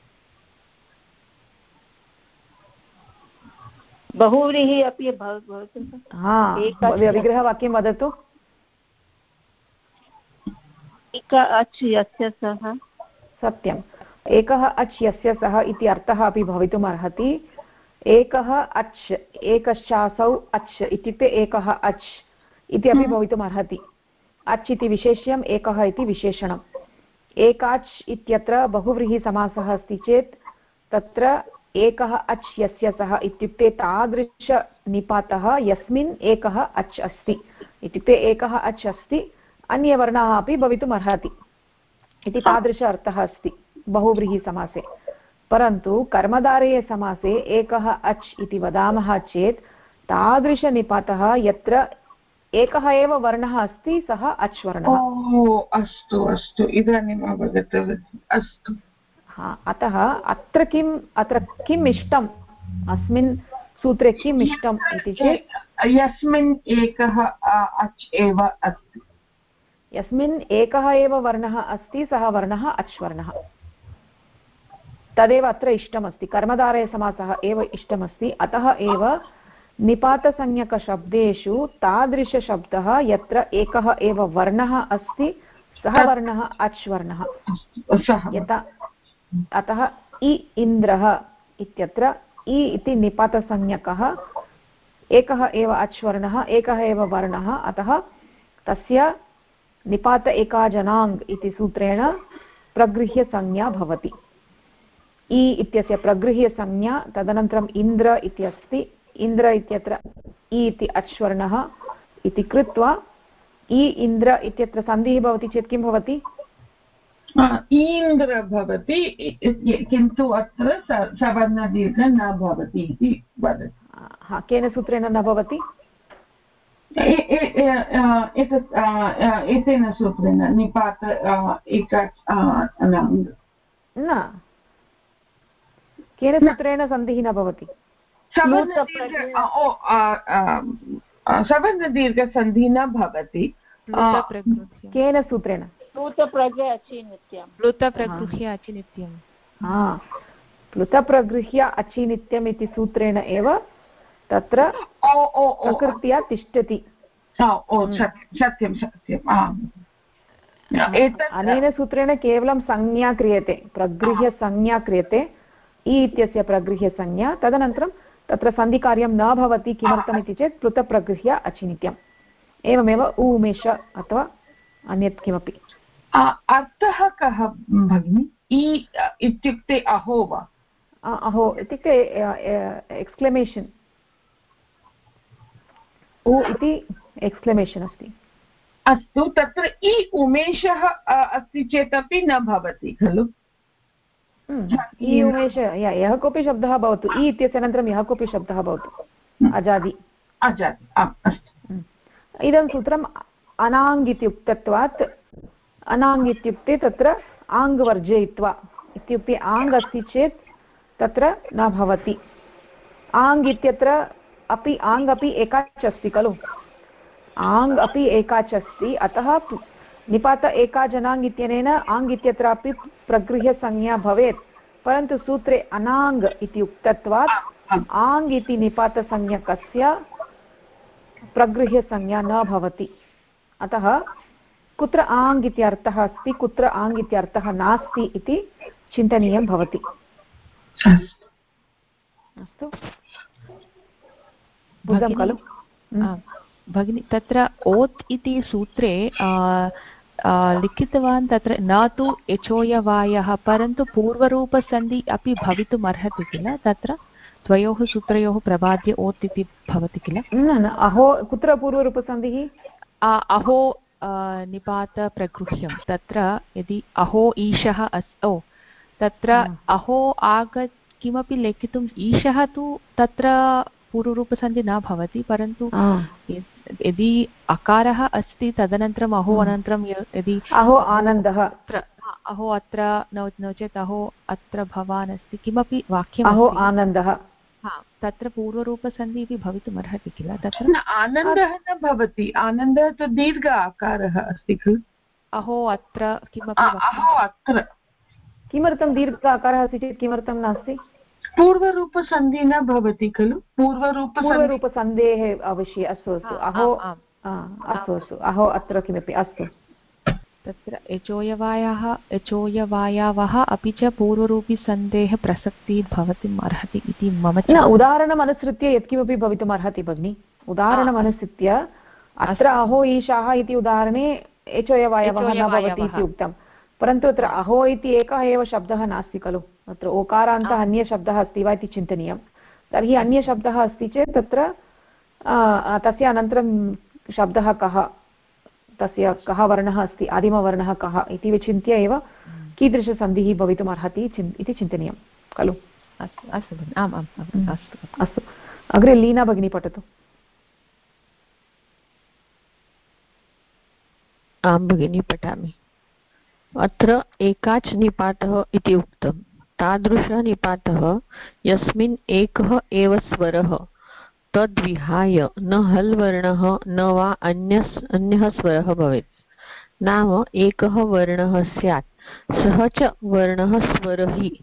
बहुव्रीहि अपि विग्रहवाक्यं वदतु। एक अच् यस्य सः। सत्यम्, एकः अच् यस्य सः इति अर्थः अपि भवितुम् अर्हति। एकः अच्, एकश्चासौ अच् इत्युक्ते एकः अच् इति अपि भवितुम् अर्हति। अच् इति विशेष्यम्, एकः इति विशेषणम्। एकाच् इत्यत्र बहुव्रीहिसमासः अस्ति चेत् तत्र एकः अच् यस्य सः इत्युक्ते तादृशनिपातः यस्मिन् एकः अच् अस्ति, इत्युक्ते एकः अच् अस्ति, अन्यवर्णाः अपि भवितुम् अर्हति इति तादृश अर्थः अस्ति बहुव्रीहिसमासे। परन्तु कर्मधारयसमासे एकः अच् इति वदामः चेत् तादृशनिपातः यत्र एकः एव वर्णः अस्ति, सः अच् वर्णः। अस्तु अस्तु, इदानीम् अवगतवती। अस्तु, अतः अत्र किम् इष्टम् अस्मिन् सूत्रे किम् इष्टम् इति चेत् यस्मिन् एकः अच् एव अस्ति, यस्मिन् एकः एव वर्णः अस्ति सः वर्णः अच् वर्णः, तदेव अत्र इष्टमस्ति, कर्मधारयसमासः एव इष्टमस्ति। अतः एव निपातसंज्ञकशब्देषु तादृशशब्दः यत्र एकः एव वर्णः अस्ति सः वर्णः अच् वर्णः। यथा अतः इ इन्द्रः इत्यत्र इ इति निपातसंज्ञकः, एकः एव अच् वर्णः, एकः एव वर्णः, अतः तस्य निपात एकाजनाङ् इति सूत्रेण प्रगृह्यसंज्ञा भवति। इ इत्यस्य प्रगृह्यसंज्ञा, तदनन्तरम् इन्द्र इति अस्ति, इन्द्र इत्यत्र इ इति अच् वर्णः इति कृत्वा इ इन्द्र इत्यत्र सन्धिः भवति चेत् किं भवति? ईन्द्र भवति, किन्तु अत्र सवर्णदीर्घ न भवति इति वदति। केन सूत्रेण न भवति? एतेन सूत्रेण निपात न, केन सूत्रेण सन्धिः न भवति? सवर्णदीर्घसन्धिः न भवति। केन सूत्रेण? प्लुतप्रगृह्य अचिनित्यं। प्लुतप्रगृह्य अचिनित्यं। प्लुतप्रगृह्य अचिनित्यम् इति सूत्रेण एव तत्र प्रकृत्या तिष्ठति। सत्यं सत्यम्। अनेन सूत्रेण केवलं संज्ञा क्रियते, प्रगृह्य संज्ञा क्रियते, इ इत्यस्य प्रगृह्य संज्ञा, तदनन्तरं तत्र सन्धिकार्यं न भवति। किमर्थमिति चेत् प्लुतप्रगृह्य अचिनित्यम्। एवमेव उमेष अथवा अन्यत् किमपि। अर्थः कः भगिनि? इ इत्युक्ते अहो वा? अहो इत्युक्ते एक्स्क्लमेशन्, उ इति एक्स्क्लमेशन् अस्ति। अस्तु, तत्र इ उमेशः अस्ति चेदपि न भवति खलु? इ उमेश, यः कोऽपि शब्दः भवतु, इ इत्यस्य अनन्तरं यः कोऽपि शब्दः भवतु, अजादि। अस्तु, इदं सूत्रम् अनाङ् इति उक्तत्वात्, अनाङ् इत्युक्ते तत्र आङ् वर्जयित्वा इत्युक्ते आङ् अस्ति चेत् तत्र न भवति। आङ् इत्यत्र अपि आङ् अपि एकाच् अस्ति खलु, आङ् अपि एकाच् अस्ति, अतः निपात एकाजनाङ् इत्यनेन आङ् इत्यत्रापि प्रगृह्य संज्ञा भवेत्, परन्तु सूत्रे अनाङ् इति उक्तत्वात् आङ् इति निपातसंज्ञकस्य प्रगृह्य संज्ञा न भवति। अतः कुत्र आङ् इति अर्थः अस्ति, कुत्र आङ् इति अर्थः नास्ति इति चिन्तनीयं भवति। अस्तु, बुद्धं खलु? भगिनी, तत्र ओत् इति सूत्रे लिखितवान् तत्र न तु यचोयवायः, परन्तु पूर्वरूपसन्धि अपि भवितुम् अर्हति किल? तत्र द्वयोः सूत्रयोः प्रबाद्य ओत् इति भवति किल? न, अहो कुत्र पूर्वरूपसन्धिः? अहो निपात प्रगृह्यं, तत्र यदि अहो ईशः तत्र अहो किमपि लेखितुम् ईशः तु तत्र पूर्वरूपसन्धि न भवति, परन्तु यदि अकारः अस्ति तदनन्तरम् अहो अनन्तरं यदि अहो आनन्दः, अहो अत्र नो चेत् अहो अत्र भवान् अस्ति, किमपि वाक्यम् अहो आनन्दः, तत्र पूर्वरूपसन्धि अपि भवितुम् अर्हति किल? तत्र आनन्दः न भवति, आनन्दः तु दीर्घ आकारः अस्ति खलु। अहो अत्र किमपि, अहो अत्र किमर्थं दीर्घ आकारः अस्ति चेत् किमर्थं नास्ति? पूर्वरूपसन्धि न भवति खलु। पूर्वरूपसन्धेः अवश्ये। अस्तु अस्तु, अहो अस्तु अस्तु, अहो अत्र किमपि, अस्तु। तत्र यचोयवायावः अपि च पूर्वरूपिसन्धेः प्रसक्तिः भवितुम् अर्हति इति मम न, उदाहरणम् अनुसृत्य यत्किमपि भवितुम् अर्हति भगिनि। उदाहरणम् अनुसृत्य अत्र अहो ईशाः इति उदाहरणे यचोयवायवः न भवति इति उक्तं, परन्तु अत्र अहो इति एकः एव शब्दः नास्ति खलु, अत्र ओकारान्तः अन्यशब्दः अस्ति वा इति चिन्तनीयं। तर्हि अन्यशब्दः अस्ति चेत् तत्र तस्य अनन्तरं शब्दः कः, तस्य कः वर्णः अस्ति, आदिमवर्णः कः इति विचिन्त्य एव कीदृशसन्धिः भवितुम् अर्हति इति चिन्तनीयं खलु। अस्तु अस्तु भगिनि, आम् आम् अस्तु अस्तु। अग्रे लीना भगिनी पठतु। आं भगिनी पठामि। अत्र एकाच् निपातः इति उक्तं, तादृशः निपातः यस्मिन् एकः एव स्वरः तद्विहाय न हल् वर्णः न वा अन्यः स्वरः भवेत्। नाम एकः वर्णः स्यात् सः च वर्णः स्वरः हि।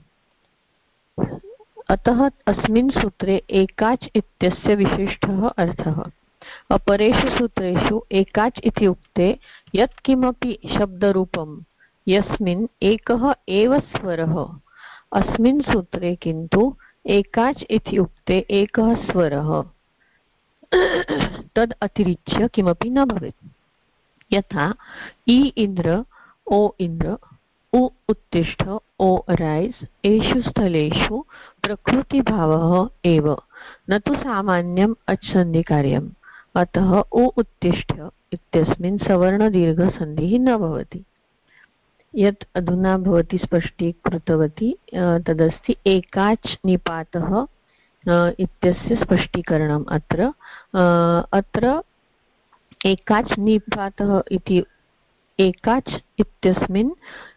अतः अस्मिन् सूत्रे एकाच् इत्यस्य विशिष्टः अर्थः। अपरेषु सूत्रेषु एकाच् इति उक्ते यत्किमपि शब्दरूपं यस्मिन् एकः एव स्वरः, अस्मिन् सूत्रे किन्तु एकाच् इति उक्ते एकः स्वरः तद् अतिरिच्य किमपि न भवेत्। यथा इ इन्द्र, ओ इन्द्र, उ उत्तिष्ठ, ओ रैस्, एषु स्थलेषु प्रकृतिभावः एव, न तु सामान्यम् अच्सन्धिकार्यम्। अतः उ उत्तिष्ठ इत्यस्मिन् सवर्णदीर्घसन्धिः न भवति। यत् अधुना भवती स्पष्टीकृतवती तदस्ति एकाच् निपातः इत्यस्य स्पष्टीकरणम्। अत्र एकाच् निपातः इति एकाच् इत्यस्मिन्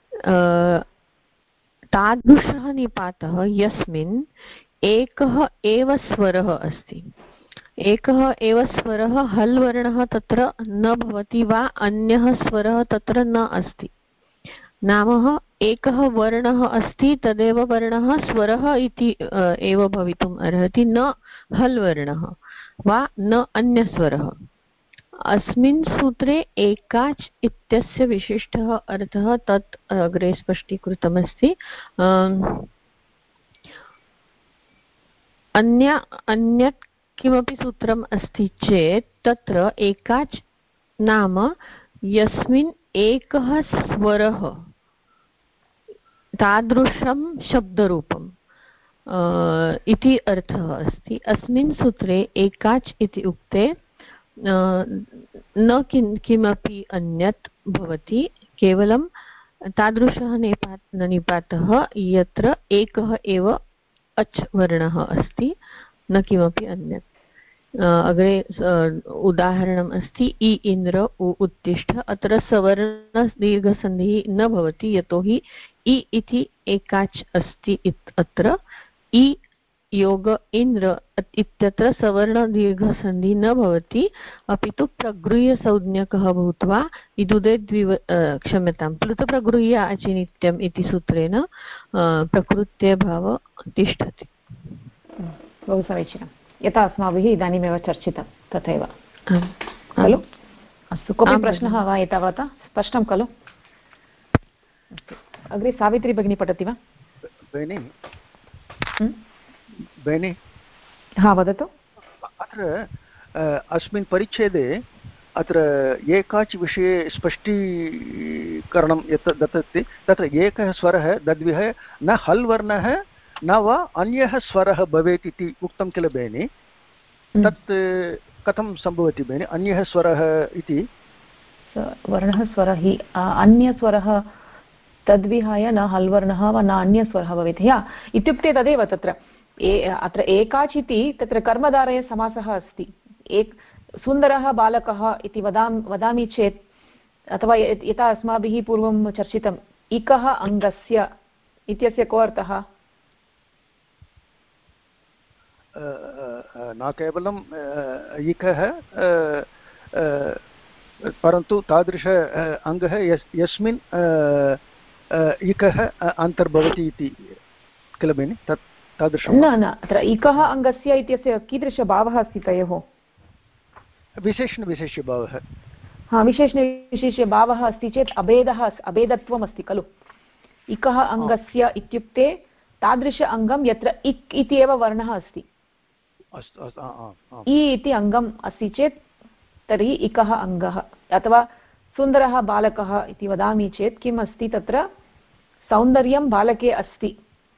तादृशः निपातः यस्मिन् एकः एव स्वरः अस्ति। एकः एव स्वरः हल् वर्णः तत्र न भवति वा अन्यः स्वरः तत्र न अस्ति। नाम एकः वर्णः अस्ति, तदेव वर्णः स्वरः इति एव भवितुम् अर्हति, न हल् वर्णः वा न अन्यस्वरः। अस्मिन् सूत्रे एकाच् इत्यस्य विशिष्टः अर्थः तत् अग्रे स्पष्टीकृतमस्ति। अन्यत् किमपि सूत्रम् अस्ति चेत् तत्र एकाच् नाम यस्मिन् एकः स्वरः तादृशं शब्दरूपम् इति अर्थः अस्ति। अस्मिन् सूत्रे एकाच् इति उक्ते न किमपि अन्यत् भवति, केवलं तादृशः निपातः यत्र एकः एव अच् वर्णः अस्ति, न किमपि अन्यत्। अग्रे उदाहरणम् अस्ति इ इन्द्र, उ उत्तिष्ठ। अत्र सवर्णदीर्घसन्धिः न भवति, यतोहि इ इति एकाच् अस्ति। अत्र इ योग इन्द्र इत्यत्र सवर्णदीर्घसन्धिः न भवति, अपि तु प्रगृह्यसंज्ञकः भूत्वा इदुदे क्षम्यतां प्लुतप्रगृह्य अचिनित्यम् इति सूत्रेण प्रकृत्यभावः तिष्ठति। बहु समीचीनं, यथा अस्माभिः इदानीमेव चर्चितं तथैव खलु। अस्तु, कोऽपि प्रश्नः वा एतावता? स्पष्टं खलु? अग्रे सावित्री भगिनी पठति वा? बेनि हा, वदतु। अत्र अस्मिन् परिच्छेदे अत्र एकाच् विषये स्पष्टीकरणं यत् दत्तमस्ति तत्र एकः स्वरः तद्विहाय न हल् वर्णः न वा अन्यः स्वरः भवेत् इति उक्तं किल बेनि? तत् कथं सम्भवति बेनि अन्यः स्वरः इति? वर्णः स्वरः हि अन्यस्वरः तद्विहाय न हल् वर्णः वा न अन्यस्वरः भवेत्। या इत्युक्ते तदेव तत्र अत्र एकाच् इति तत्र कर्मधारयसमासः अस्ति। सुन्दरः बालकः इति वदामि चेत्, अथवा यथा अस्माभिः पूर्वं चर्चितम् इकः अङ्गस्य इत्यस्य को अर्थः? न केवलं इकः, परन्तु तादृश अङ्गः यस्मिन् इकः अन्तर्भवति इति किल बेनि? तत् तादृशं न अत्र इकः अङ्गस्य इत्यस्य कीदृशभावः अस्ति तयोः? विशेषणविशेष्यभावः। हा, विशेषणविशेष्यभावः अस्ति चेत् अभेदत्वम् अस्ति खलु। इकः अङ्गस्य इत्युक्ते तादृश अङ्गं यत्र इक् इति एव वर्णः अस्ति। इ इति अङ्गम् अस्ति चेत् तर्हि इकः अङ्गः। अथवा सुन्दरः बालकः इति वदामि चेत् किम् अस्ति तत्र? सौन्दर्यं बालके अस्ति।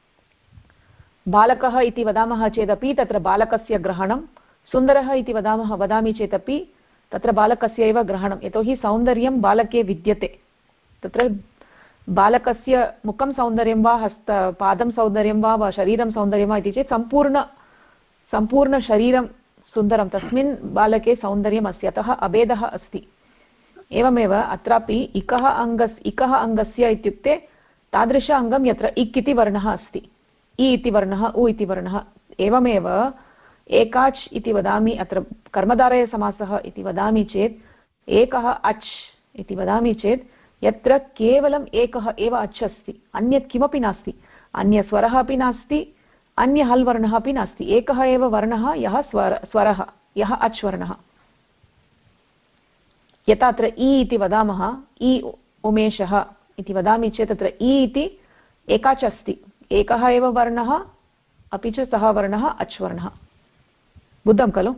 बालकः इति वदामः चेदपि तत्र बालकस्य ग्रहणं, सुन्दरः इति वदामि चेदपि तत्र बालकस्य एव ग्रहणं, यतोहि सौन्दर्यं बालके विद्यते। तत्र बालकस्य मुखं सौन्दर्यं वा पादं सौन्दर्यं वा शरीरं सौन्दर्यं वा इति चेत् सम्पूर्णशरीरं सुन्दरं, तस्मिन् बालके सौन्दर्यम् अस्ति, अतः अभेदः अस्ति। एवमेव अत्रापि इकः अङ्गस्य इत्युक्ते तादृश अङ्गं यत्र इक् इति वर्णः अस्ति। इ इति वर्णः उ इति वर्णः एवमेव एकाच् इति वदामि अत्र कर्मधारयसमासः इति वदामि चेत् एकः अच् इति वदामि चेत् यत्र केवलम् एकः एव अच् अस्ति अन्यत् किमपि नास्ति अन्यस्वरः अपि नास्ति अन्य हल् वर्णः अपि नास्ति एकः एव वर्णः यः स्वरः यः अच् वर्णः यथा अत्र इ इति वदामः इ उमेशः इति वदामि चेत् तत्र इ इति एकाच् अस्ति एकः एव वर्णः अपि च सः वर्णः अच् वर्णः बुद्धं खलु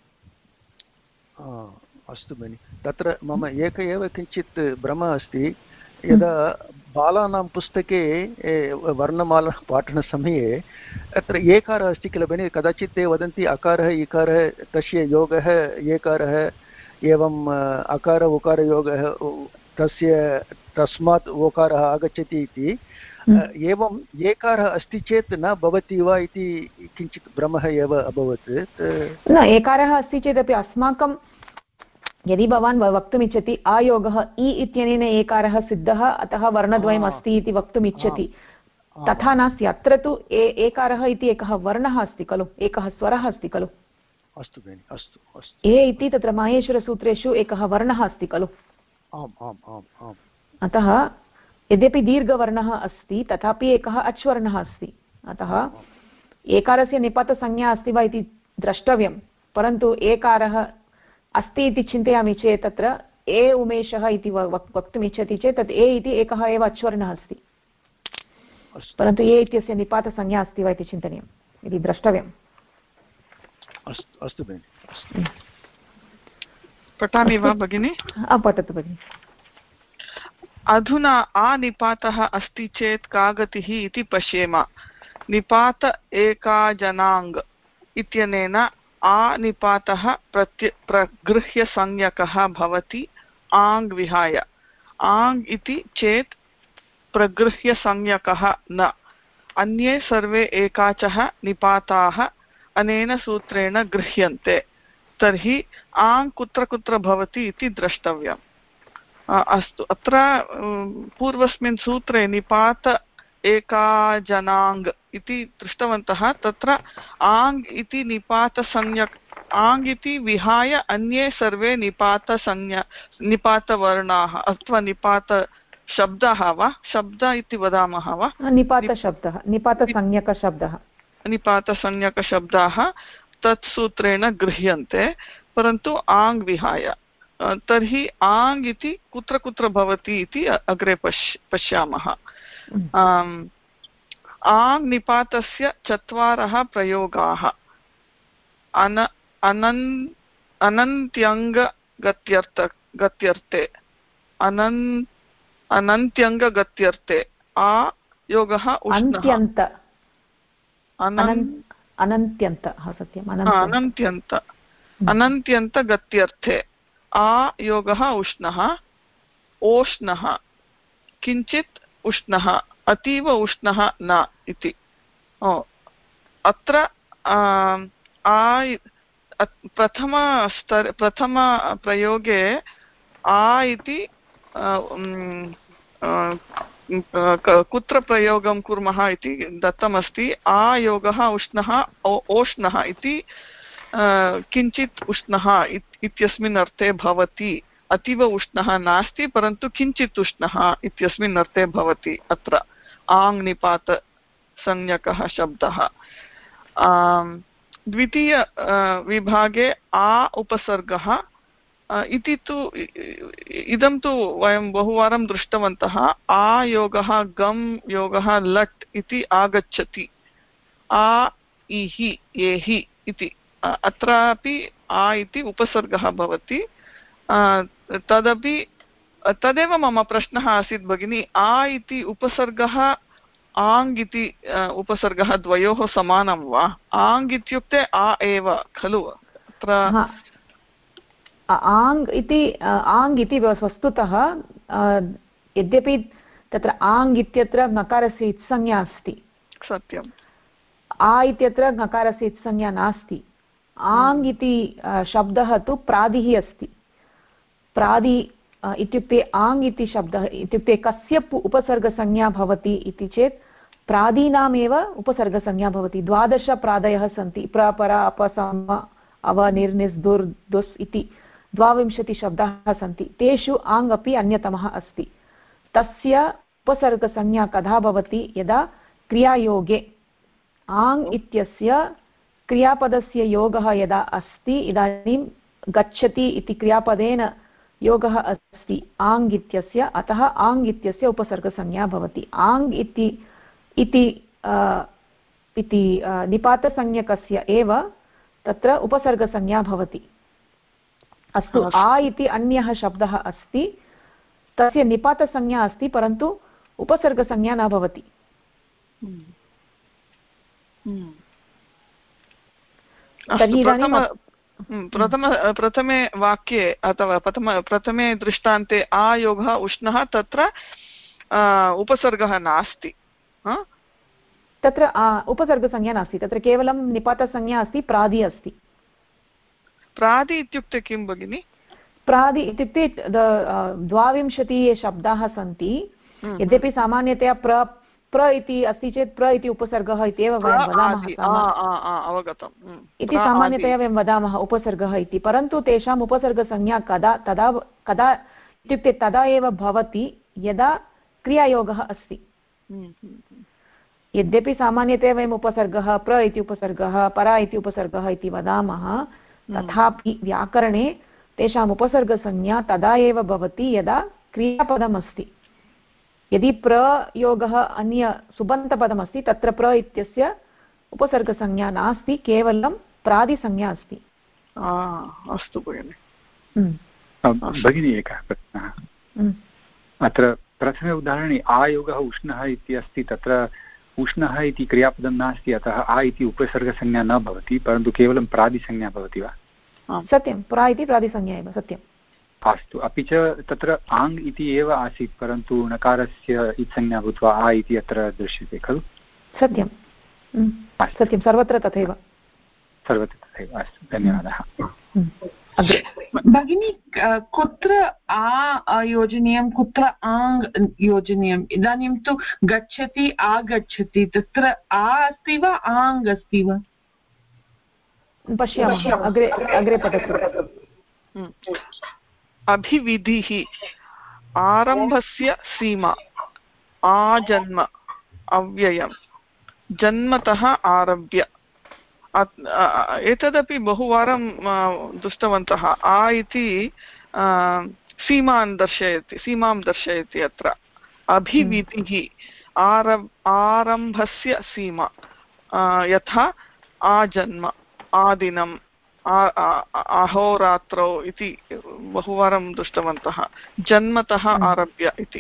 अस्तु भगिनि तत्र मम एक एव किञ्चित् भ्रमः अस्ति यदा बालानां पुस्तके वर्णमाला पाठनसमये अत्र एकारः अस्ति किल भगिनि कदाचित् ते वदन्ति अकारः इकारः तस्य योगः एकारः एवम् अकार उकारयोगः तस्य तस्मात् ओकारः आगच्छति इति एवम् एकारः अस्ति चेत् न भवति वा इति किञ्चित् भ्रमः एव अभवत् न एकारः अस्ति चेदपि अस्माकं यदि भवान् वक्तुमिच्छति आयोगः इ इत्यनेन एकारः सिद्धः अतः वर्णद्वयम् अस्ति इति वक्तुम् इच्छति तथा नास्ति अत्र तु एकारः इति एकः वर्णः अस्ति खलु एकः स्वरः अस्ति खलु अस्तु भगिनि अस्तु अस्तु ए इति तत्र माहेश्वरसूत्रेषु एकः वर्णः अस्ति खलु आम् आम् आम् आम् अतः यद्यपि दीर्घवर्णः अस्ति तथापि एकः अच् वर्णः अस्ति अतः एकारस्य निपातसंज्ञा अस्ति वा इति द्रष्टव्यं परन्तु एकारः अस्ति इति चिन्तयामि चेत् तत्र ए उमेशः इति वक्तुम् इच्छति चेत् तत् ए इति एकः एव अच्वर्णः अस्ति परन्तु ए इत्यस्य निपातसंज्ञा अस्ति वा इति चिन्तनीयम् इति द्रष्टव्यम् अस्तु भगिनि पठामि वा भगिनि पठतु भगिनि अधुना आनिपातः अस्ति चेत् का गतिः इति पश्येम निपात एकाजनाङ् इत्यनेन आनिपातः प्रगृह्यसंज्ञकः भवति आङ् विहाय आङ् इति चेत् प्रगृह्यसंज्ञकः न अन्ये सर्वे एकाचः निपाताः अनेन सूत्रेण गृह्यन्ते तर्हि आङ् कुत्र कुत्र भवति इति द्रष्टव्यम् अस्तु अत्र पूर्वस्मिन् सूत्रे निपात एकाजनाङ् इति दृष्टवन्तः तत्र आङ् इति निपातसंज्ञक आङ् इति विहाय अन्ये सर्वे निपातवर्णाः अथवा निपातशब्दाः वा शब्द इति वदामः वा निपातशब्दः निपातसंज्ञकशब्दः निपातसंज्ञकशब्दाः तत् सूत्रेण गृह्यन्ते परन्तु आङ् विहाय तर्हि आङ् इति कुत्र कुत्र भवति इति अग्रे पश्यामः आङ् निपातस्य चत्वारः प्रयोगाः अनन्त्यङ्गगत्यर्थे अनन्त्यङ्गगत्यर्थे आ योगः अनन्त्यन्तगत्यर्थे आ योगः उष्णः ओष्णः किञ्चित् उष्णः अतीव उष्णः न इति अत्र प्रथमप्रयोगे आ इति कुत्र प्रयोगं कुर्मः इति दत्तमस्ति आ योगः उष्णः ओष्णः इति किञ्चित् उष्णः इत्यस्मिन् अर्थे भवति अतीव उष्णः नास्ति परन्तु किञ्चित् उष्णः इत्यस्मिन् अर्थे भवति अत्र आङ् निपात संज्ञकः शब्दः द्वितीय विभागे आ उपसर्गः इति तु इदं तु वयं बहुवारं दृष्टवन्तः आ योगः गम् योगः लट् इति आगच्छति आ इहि एहि इति अत्रापि आ इति उपसर्गः भवति तदेव मम प्रश्नः आसीत् भगिनि आ इति उपसर्गः आङ् इति उपसर्गः द्वयोः समानं वा आङ् इत्युक्ते आ एव खलु अत्र आङ् इति वस्तुतः यद्यपि तत्र आङ् इत्यत्र नकारस्य इत्संज्ञा अस्ति सत्यम् आ इत्यत्र नकारस्य इत्संज्ञा नास्ति आङ् इति शब्दः तु प्रादिः अस्ति प्रादि इत्युक्ते आङ् इति शब्दः इत्युक्ते कस्य उपसर्गसंज्ञा भवति इति चेत् प्रादीनामेव उपसर्गसंज्ञा भवति। 12 प्रादयः सन्ति, प्र पर अप सम अव निर् निस् दुर् दुस् इति 22 शब्दाः सन्ति। तेषु आङ् अपि अन्यतमः अस्ति। तस्य उपसर्गसंज्ञा कदा भवति? यदा क्रियायोगे आङ् इत्यस्य क्रियापदस्य योगः यदा अस्ति, इदानीं गच्छति इति क्रियापदेन योगः अस्ति आङ् इत्यस्य, अतः आङ् इत्यस्य उपसर्गसंज्ञा भवति। आङ् इति निपातसंज्ञकस्य एव तत्र उपसर्गसंज्ञा भवति। अस्तु, आ इति अन्यः शब्दः अस्ति, तस्य निपातसंज्ञा अस्ति, परन्तु उपसर्गसंज्ञा न भवति। तर्हि इदानीं प्रथमे वाक्ये अथवा प्रथमे दृष्टान्ते आयोगः उष्णः, तत्र उपसर्गः नास्ति, तत्र उपसर्गसंज्ञा नास्ति, तत्र केवलं निपातसंज्ञा अस्ति, प्रादि अस्ति। प्रादि इत्युक्ते किं भगिनि? प्रादि इत्युक्ते 22 शब्दाः सन्ति। यद्यपि सामान्यतया प्र इति अस्ति चेत् प्र इति उपसर्गः इत्येव वयं वदामः, इति सामान्यतया वयं वदामः उपसर्गः इति, परन्तु तेषाम् उपसर्गसंज्ञा कदा इत्युक्ते तदा एव भवति यदा क्रियायोगः अस्ति। यद्यपि सामान्यतया वयम् उपसर्गः प्र इति उपसर्गः परा इति उपसर्गः इति वदामः, तथापि व्याकरणे तेषाम् उपसर्गसंज्ञा तदा एव भवति यदा क्रियापदमस्ति। यदि प्रयोगः अन्य सुबन्तपदमस्ति, तत्र प्र इत्यस्य उपसर्गसंज्ञा नास्ति, केवलं प्रादिसंज्ञा अस्ति। अस्तु भगिनि। भगिनी एकः प्रश्नः। अत्र प्रथमे उदाहरणे आयोगः उष्णः इति अस्ति, तत्र उष्णः इति क्रियापदं नास्ति, अतः आ इति उपसर्गसंज्ञा न भवति, परन्तु केवलं प्रादिसंज्ञा भवति वा? सत्यं, प्रा इति प्रादिसंज्ञा एव, सत्यम्। अस्तु, अपि च तत्र आङ् इति एव आसीत्, परन्तु नकारस्य इत्संज्ञा भूत्वा आ इति अत्र दृश्यते खलु? सत्यं, सत्यं, सर्वत्र तथैव। सर्वत्र तथैव, अस्तु, धन्यवादः। भगिनी, कुत्र आ योजनीयं, कुत्र आङ् योजनीयम्? इदानीं तु गच्छति आगच्छति, तत्र आ अस्ति वा आङ् अस्ति वा? पश्यामः, अग्रे पठतु। अभिविधिः आरम्भस्य सीमा आजन्म अव्ययं जन्मतः आरभ्य। एतदपि बहुवारं दृष्टवन्तः। आ इति सीमां दर्शयति अत्र। अभिविधिः आरम्भस्य सीमा, यथा आजन्म, आदिनं, अहोरात्रौ इति बहुवारं दृष्टवन्तः। जन्मतः आरभ्य इति।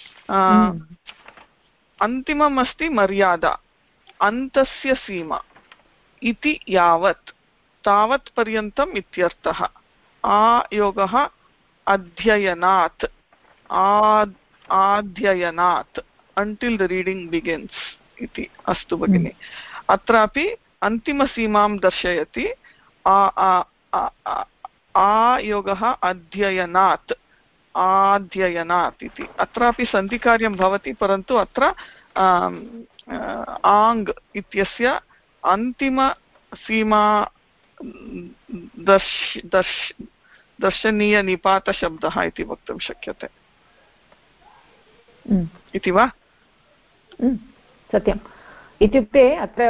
अन्तिमम् अस्ति मर्यादा, अन्तस्य सीमा इति यावत् तावत् पर्यन्तम् इत्यर्थः। आयोगः अध्ययनात् until the reading begins इति। अस्तु भगिनि, अत्रापि अन्तिमसीमां दर्शयति। आयोगः अध्ययनात् इति। अत्रापि सन्धिकार्यं भवति, परन्तु अत्र आङ् इत्यस्य अन्तिमसीमा दर्शनीयनिपातशब्दः इति वक्तुं शक्यते इति वा? सत्यम्। इत्युक्ते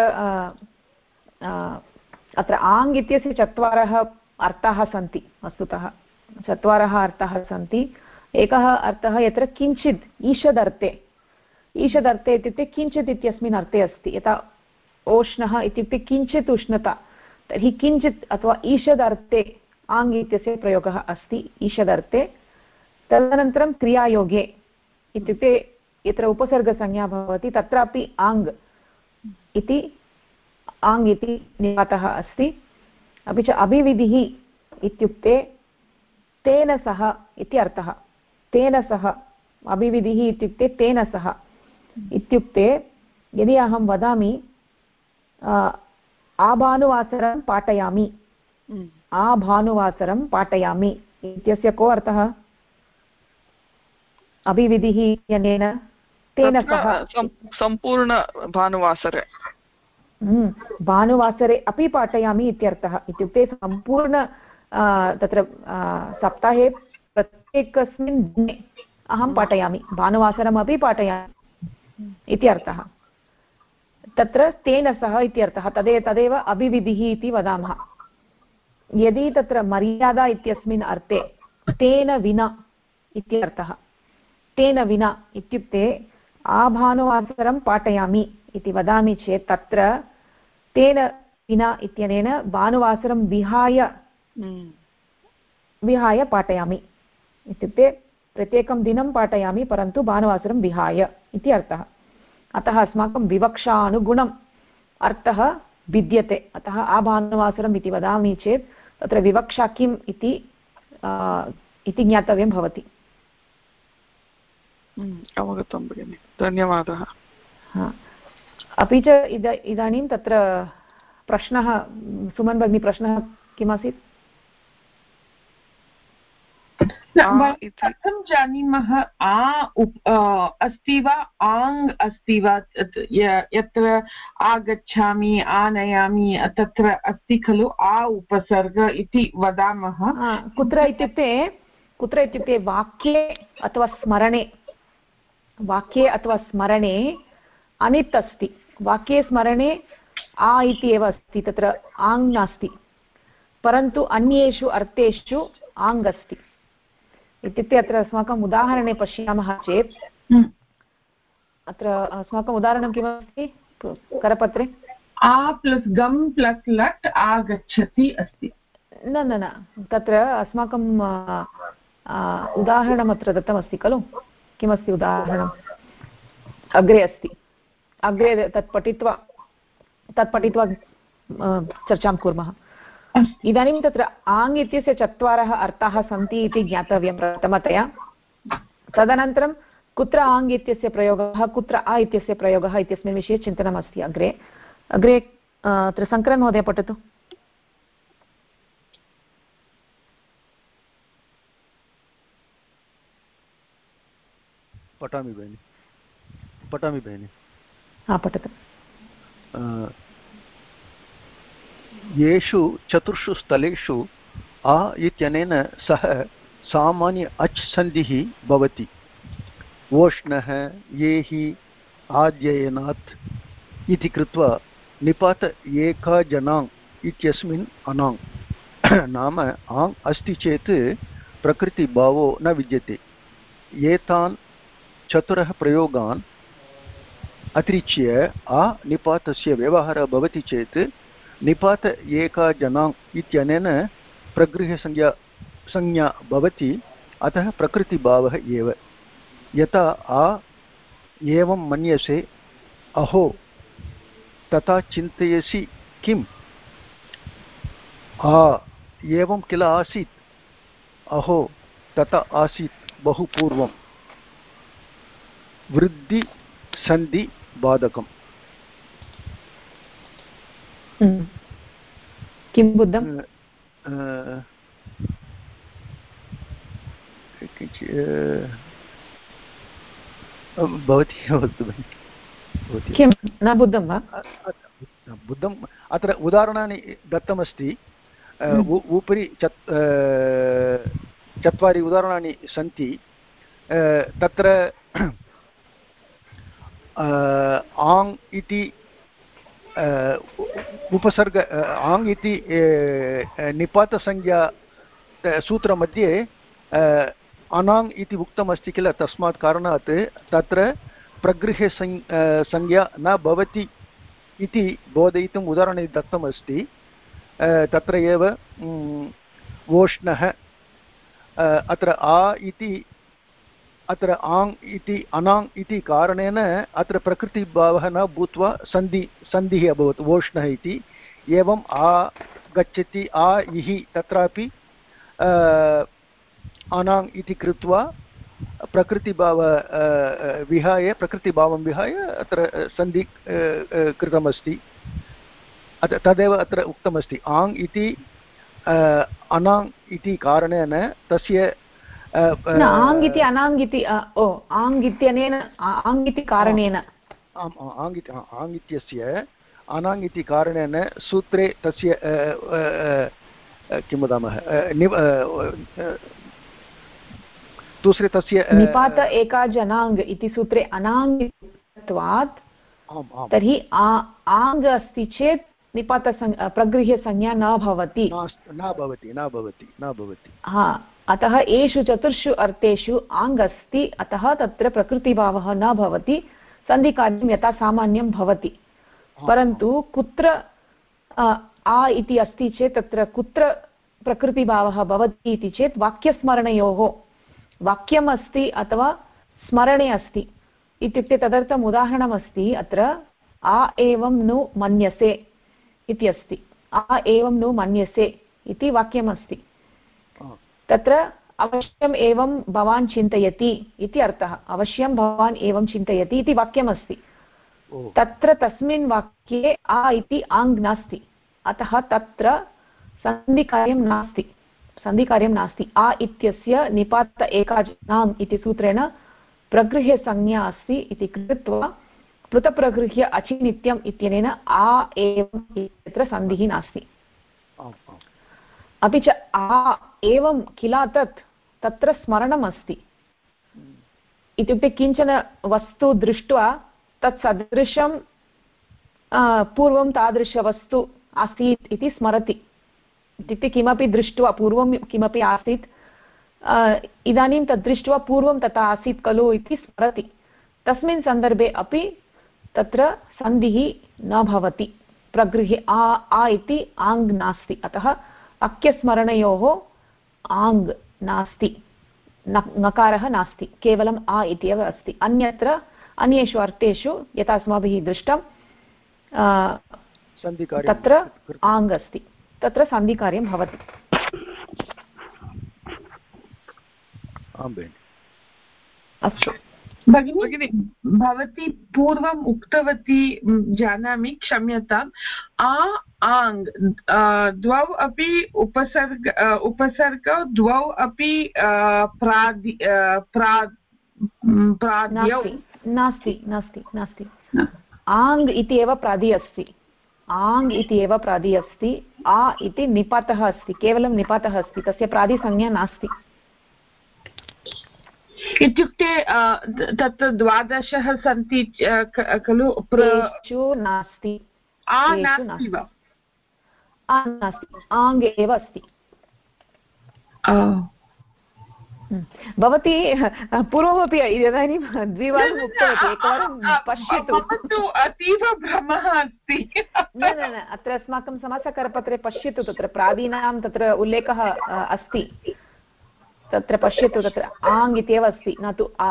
अत्र आङ् इत्यस्य 4 अर्थाः सन्ति। वस्तुतः 4 अर्थाः सन्ति। एकः अर्थः यत्र किञ्चित् ईषदर्थे इत्युक्ते किञ्चित् इत्यस्मिन् अर्थे अस्ति। यथा ओष्णः इत्युक्ते किञ्चित् उष्णता, तर्हि किञ्चित् अथवा ईषदर्थे आङ् इत्यस्य प्रयोगः अस्ति, ईषदर्थे। तदनन्तरं क्रियायोगे इत्युक्ते यत्र उपसर्गसंज्ञा भवति, तत्रापि आङ् इति निपातः अस्ति। अपि च अभिविधिः इत्युक्ते तेन सह इति अर्थः। तेन सह, अभिविधिः इत्युक्ते तेन सह इत्युक्ते यदि अहं वदामि आभानुवासरं पाठयामि इत्यस्य को अर्थः? अभिविधिः अनेन तेन सह सम्पूर्ण भानुवासरे भानुवासरे अपि पाठयामि इत्यर्थः इत्युक्ते सम्पूर्ण तत्र सप्ताहे प्रत्येकस्मिन् दिने अहं पाठयामि भानुवासरमपि पाठयामि इति अर्थः तत्र तेन सह इत्यर्थः तदेव अभिविधिः इति वदामः यदि तत्र मर्यादा इत्यस्मिन् अर्थे तेन विना इत्यर्थः तेन विना इत्युक्ते आभानुवासरं पाठयामि इति वदामि चेत् तत्र तेन विना इत्यनेन भानुवासरं विहाय पाठयामि इत्युक्ते प्रत्येकं दिनं पाठयामि परन्तु भानुवासरं विहाय इति अर्थः अतः अस्माकं विवक्षानुगुणम् अर्थः भिद्यते अतः आभानुवासरम् इति वदामि चेत् तत्र विवक्षा किम् इति ज्ञातव्यं भवति अवगतं भगिनि धन्यवादः अपि च इदानीं तत्र प्रश्नः सुमन् भगिनी प्रश्नः किमासीत् कथं जानीमः अस्ति वा आङ् अस्ति वा यत्र आगच्छामि आनयामि तत्र अस्ति खलु आ उपसर्ग इति वदामः कुत्र इत्युक्ते वाक्ये अथवा स्मरणे अनित् अस्ति वाक्ये स्मरणे आ इति एव अस्ति तत्र आङ् नास्ति परन्तु अन्येषु अर्थेषु आङ् अस्ति इत्युक्ते अत्र अस्माकम् उदाहरणे पश्यामः चेत् अत्र अस्माकम् उदाहरणं किमस्ति करपत्रे आ प्लस् गम् प्लस् लट् आगच्छति अस्ति न तत्र अस्माकम् उदाहरणमत्र दत्तमस्ति खलु किमस्ति उदाहरणम् अग्रे अस्ति अग्रे तत् पठित्वा चर्चां कुर्मः इदानीं तत्र आङ् इत्यस्य 4 अर्थाः सन्ति इति ज्ञातव्यं प्रथमतया तदनन्तरं कुत्र आङ् इत्यस्य प्रयोगः कुत्र आ इत्यस्य प्रयोगः इत्यस्मिन् विषये चिन्तनमस्ति अग्रे अत्र शङ्करन् महोदय पठतु पठामि भगिनि पठतु येषु 4 स्थलेषु आ इत्यनेन सह सामान्य अच् सन्धिः भवति वोष्णः येहि आद्ययनात् इति कृत्वा निपात एकाजनाङ् इत्यस्मिन् अनाङ् नाम आङ् अस्ति चेत् प्रकृतिभावो न विद्यते एतान् 4 प्रयोगान् अतिरिच्य आ निपातस्य व्यवहारः भवति चेत् निपात एकाजनाङ् इत्यनेन प्रगृह्यसंज्ञा भवति अतः प्रकृतिभावः एव यथा आ एवं मन्यसे अहो तथा चिन्तयसि किम् आ एवं किल आसीत् अहो तथा आसीत् बहु पूर्वं वृद्धि सन्धि बाधकम् किं बुद्धं भवती किं न बुद्धं वा बुद्धम् अत्र उदाहरणानि दत्तमस्ति उपरि 4 उदाहरणानि सन्ति तत्र आङ् इति उपसर्ग आङ् इति निपातसंज्ञा सूत्रमध्ये अनाङ् इति उक्तमस्ति किल तस्मात् कारणात् तत्र प्रगृह्य संज्ञा न भवति इति बोधयितुम् उदाहरणे दत्तमस्ति तत्र एव वोष्णः अत्र आ इति अत्र आङ् इति अनाङ् इति कारणेन अत्र प्रकृतिभावः न भूत्वा सन्धिः अभवत् वोष्णः इति एवम् आ गच्छति आ इहि तत्रापि अनाङ् इति कृत्वा प्रकृतिभाव प्रकृतिभावं विहाय अत्र सन्धि कृतमस्ति तदेव अत्र उक्तमस्ति आङ् इति अनाङ् इति कारणेन तस्य आङ् इति अनाङ् इति आङ् इत्यनेन आङ् इति कारणेन आङ् इत्यस्य अनाङ् इति कारणेन सूत्रे तस्य किं वदामः दूसरे तस्य निपात एका जनाङ् इति सूत्रे अनाङ्गत्वात् तर्हि आङ् अस्ति चेत् निपात प्रगृह्यसंज्ञा न भवति हा अतः एषु चतुर्षु अर्थेषु आङ् अस्ति अतः तत्र प्रकृतिभावः न भवति सन्धिकार्यं यथा सामान्यं भवति परन्तु कुत्र आ इति अस्ति चेत् तत्र कुत्र प्रकृतिभावः भवति इति चेत् वाक्यस्मरणयोः वाक्यम् अस्ति अथवा स्मरणे अस्ति इत्युक्ते तदर्थम् उदाहरणमस्ति अत्र आ एवं नु मन्यसे इति अस्ति आ एवं नु मन्यसे इति वाक्यमस्ति तत्र अवश्यम् एवं भवान् चिन्तयति इति अर्थः अवश्यं भवान् एवं चिन्तयति इति वाक्यमस्ति तत्र तस्मिन् वाक्ये आ इति आङ् नास्ति अतः तत्र सन्धिकार्यं नास्ति आ इत्यस्य निपात एकाजनाङ् इति सूत्रेण प्रगृह्यसंज्ञा अस्ति इति कृत्वा प्लुतप्रगृह्य अचिनित्यम् इत्यनेन आ एवम् इत्यत्र सन्धिः नास्ति अपि च आ एवं किल तत्र स्मरणम् अस्ति इत्युक्ते किञ्चन वस्तु दृष्ट्वा तत् सदृशं पूर्वं तादृशवस्तु आसीत् इति स्मरति इत्युक्ते किमपि दृष्ट्वा पूर्वं किमपि आसीत् इदानीं तद् दृष्ट्वा पूर्वं तथा आसीत् खलु इति स्मरति तस्मिन् सन्दर्भे अपि तत्र सन्धिः न भवति प्रगृह्य आ इति आङ् नास्ति अतः वाक्यस्मरणयोः आङ् नास्ति नकारः नास्ति केवलम् आ इत्येव अस्ति अन्यत्र अन्येषु अर्थेषु यथा अस्माभिः दृष्टं तत्र आङ् अस्ति तत्र सन्धिकार्यं भवति अस्तु भगिनी भवती पूर्वम् उक्तवती जानामि क्षम्यताम् आङ् द्वौ अपि उपसर्ग द्वौ अपि नास्ति आङ् इति एव प्रादि अस्ति आङ् इति एव प्रादि अस्ति आ इति निपातः अस्ति केवलं निपातः अस्ति तस्य प्रादिसंज्ञा नास्ति इत्युक्ते तत्र 12 सन्ति खलु नास्ति नास्ति वा नास्ति आङ् एव अस्ति भवती पूर्वमपि इदानीं द्विवारम् उक्तवती एकवारं पश्यतु अतीव भ्रमः अस्ति न अत्र अस्माकं समासकरपत्रे पश्यतु तत्र प्रादीनां तत्र उल्लेखः अस्ति तत्र पश्यतु तत्र आङ् इत्येव अस्ति न तु आ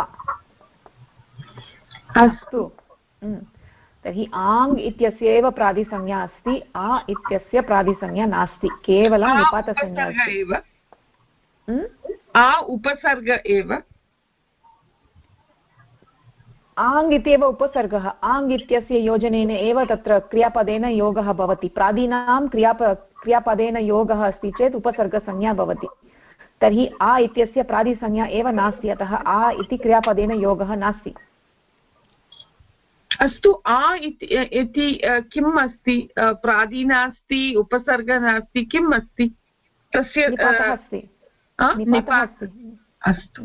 अस्तु तर्हि आङ् इत्यस्य एव प्रादिसंज्ञा अस्ति आ इत्यस्य प्रादिसंज्ञा नास्ति केवलं निपातसंज्ञा अस्ति आ उपसर्ग एव आङ् इत्येव उपसर्गः आङ् इत्यस्य योजनेन एव तत्र क्रियापदेन योगः भवति प्रादीनां क्रियापदेन योगः अस्ति चेत् उपसर्गसंज्ञा भवति तर्हि आ इत्यस्य प्रादिसंज्ञा एव नास्ति अतः आ इति क्रियापदेन योगः नास्ति अस्तु आ इति किम् अस्ति प्रादि नास्ति उपसर्ग नास्ति किम् अस्ति तस्य अस्ति अस्तु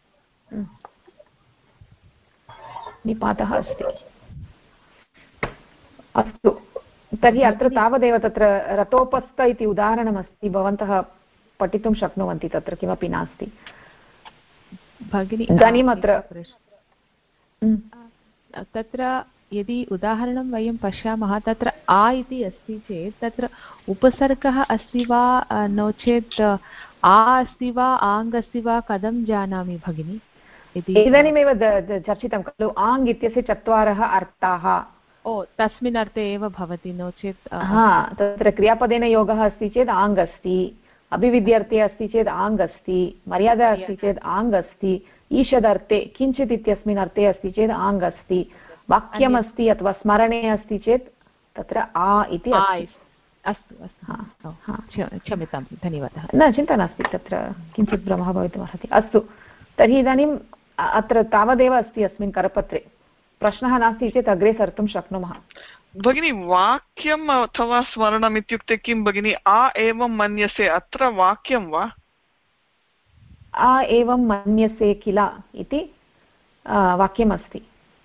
निपातः अस्ति अस्तु तर्हि अत्र तावदेव तत्र रतोपस्थ इति उदाहरणमस्ति भवन्तः पठितुं शक्नुवन्ति तत्र किमपि नास्ति भगिनी इदानीम् अत्र तत्र यदि उदाहरणं वयं पश्यामः तत्र आ इति अस्ति चेत् तत्र उपसर्गः अस्ति वा नो चेत् आ अस्ति वा आङ् अस्ति वा कथं जानामि भगिनी इदानीमेव चर्चितं खलु आङ् इत्यस्य 4 अर्थाः तस्मिन् अर्थे एव भवति नो चेत् तत्र क्रियापदेन योगः अस्ति चेत् आङ् अस्ति अभिविध्यर्थे अस्ति चेत् आङ् अस्ति मर्यादा अस्ति चेत् आङ् अस्ति ईषदर्थे किञ्चित् इत्यस्मिन् अर्थे अस्ति चेत् आङ् अस्ति वाक्यमस्ति अथवा स्मरणे अस्ति चेत् तत्र आ इति अस्तु अस्तु क्षम्यतां धन्यवादः। न चिन्ता नास्ति, तत्र किञ्चित् भ्रमः भवितुमर्हति। अस्तु, तर्हि इदानीम् अत्र तावदेव अस्ति अस्मिन् करपत्रे। प्रश्नः नास्ति चेत् अग्रे सर्तुं शक्नुमः। भगिनी वाक्यम् अथवा स्मरणम् इत्युक्ते किं भगिनी? आ एवं मन्यसे, अत्र वाक्यं वा? आ एवं मन्यसे किल इति वाक्यमस्ति।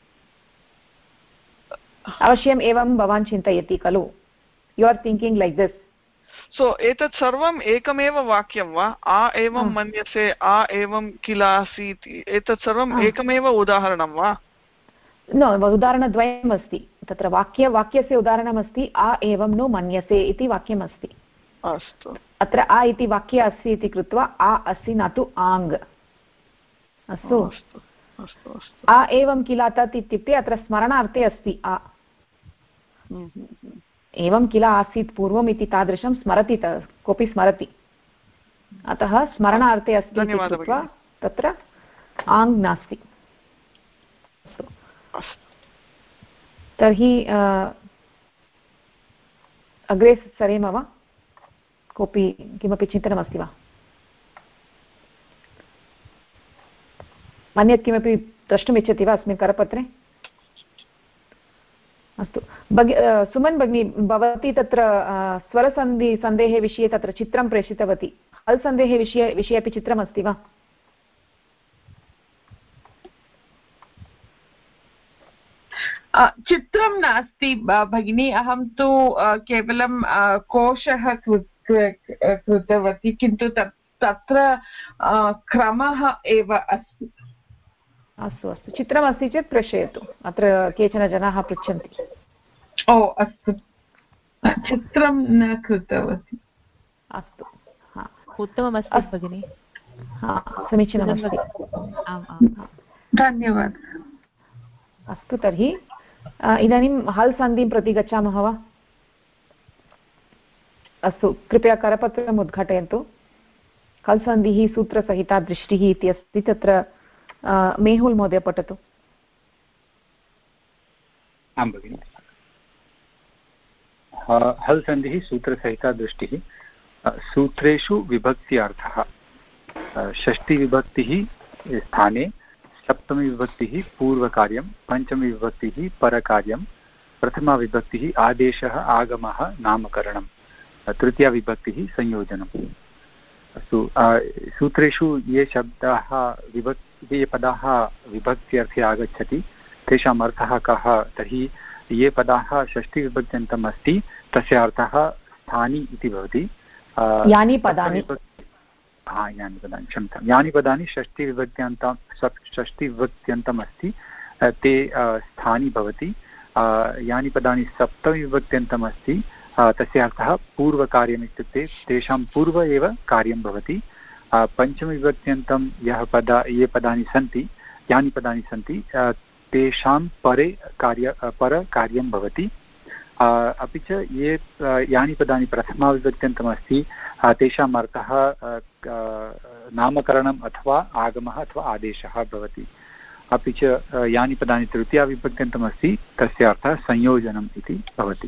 अवश्यम् एवं भवान् चिन्तयति खलु, you are thinking like this. So एतत् सर्वम् एकमेव वाक्यं वा? आ एवं मन्यसे, आ एवं किल आसीत्, एतत् सर्वम् एकमेव उदाहरणं वा? न, उदाहरणद्वयम् अस्ति तत्र। वाक्यस्य उदाहरणमस्ति आ एवं नु मन्यसे इति वाक्यमस्ति। अस्तु, अत्र आ इति वाक्ये अस्ति इति कृत्वा आ अस्ति, न तु आङ्। अस्तु, आ एवं किल तत् इत्युक्ते अत्र स्मरणार्थे अस्ति आ। एवं किल आसीत् पूर्वम् इति तादृशं स्मरति, कोऽपि स्मरति, अतः स्मरणार्थे अस्ति इति कृत्वा तत्र आङ् नास्ति। तर्हि अग्रे सरेम वा? कोऽपि किमपि चिन्तनमस्ति वा? अन्यत् किमपि द्रष्टुमिच्छति वा अस्मिन् करपत्रे? अस्तु सुमन् भगिनी, भवती तत्र स्वरसन्धेः विषये तत्र चित्रं प्रेषितवती। हल् सन्धेः विषये अपि चित्रमस्ति वा? चित्रं नास्ति भगिनी, अहं तु केवलं कोशः कृतवती, किन्तु तत्र क्रमः एव अस्ति। अस्तु अस्तु, चित्रमस्ति चेत् प्रेषयतु, अत्र केचन जनाः पृच्छन्ति। ओ अस्तु, चित्रं न कृतवती। अस्तु, उत्तममस्ति भगिनि, समीचीनमस्ति, धन्यवादः। अस्तु, तर्हि इदानीं हल् सन्धिं प्रति गच्छामः वा? अस्तु, कृपया करपत्रम् उद्घाटयन्तु। हल् सन्धिः सूत्रसहिता दृष्टिः इति अस्ति, तत्र मेहुल् महोदय पठतु। आं भगिनि। हल् सन्धिः सूत्रसहिता दृष्टिः। सूत्रेषु विभक्त्यर्थः। षष्टिविभक्तिः स्थाने, सप्तमीविभक्तिः पूर्वकार्यं, पञ्चमीविभक्तिः परकार्यं, प्रथमाविभक्तिः आदेशः आगमः नामकरणं, तृतीयाविभक्तिः संयोजनम्। अस्तु, सूत्रेषु ये शब्दाः ये पदाः विभक्त्यर्थे आगच्छति तेषाम् अर्थः कः? तर्हि ये पदाः षष्टिविभक्त्यन्तम् अस्ति तस्य अर्थः स्थानी इति भवति। यानि पदानि, यानि पदानि, क्षम्यतां, यानि पदानि षष्टिविभक्त्यन्तम् अस्ति ते स्थानी भवति। यानि पदानि सप्तमीविभक्त्यन्तम् अस्ति तस्य अर्थः पूर्वकार्यम् इत्युक्ते तेषां पूर्व एव कार्यं भवति। पञ्चमविभक्त्यन्तं ये पदानि सन्ति, यानि पदानि सन्ति तेषां परकार्यं भवति। अपि च ये यानि पदानि प्रथमाविभक्त्यन्तमस्ति तेषाम् अर्थः नामकरणम् अथवा आगमः अथवा आदेशः भवति। अपि च यानि पदानि तृतीयाविभक्त्यन्तमस्ति तस्य अर्थः संयोजनम् इति भवति।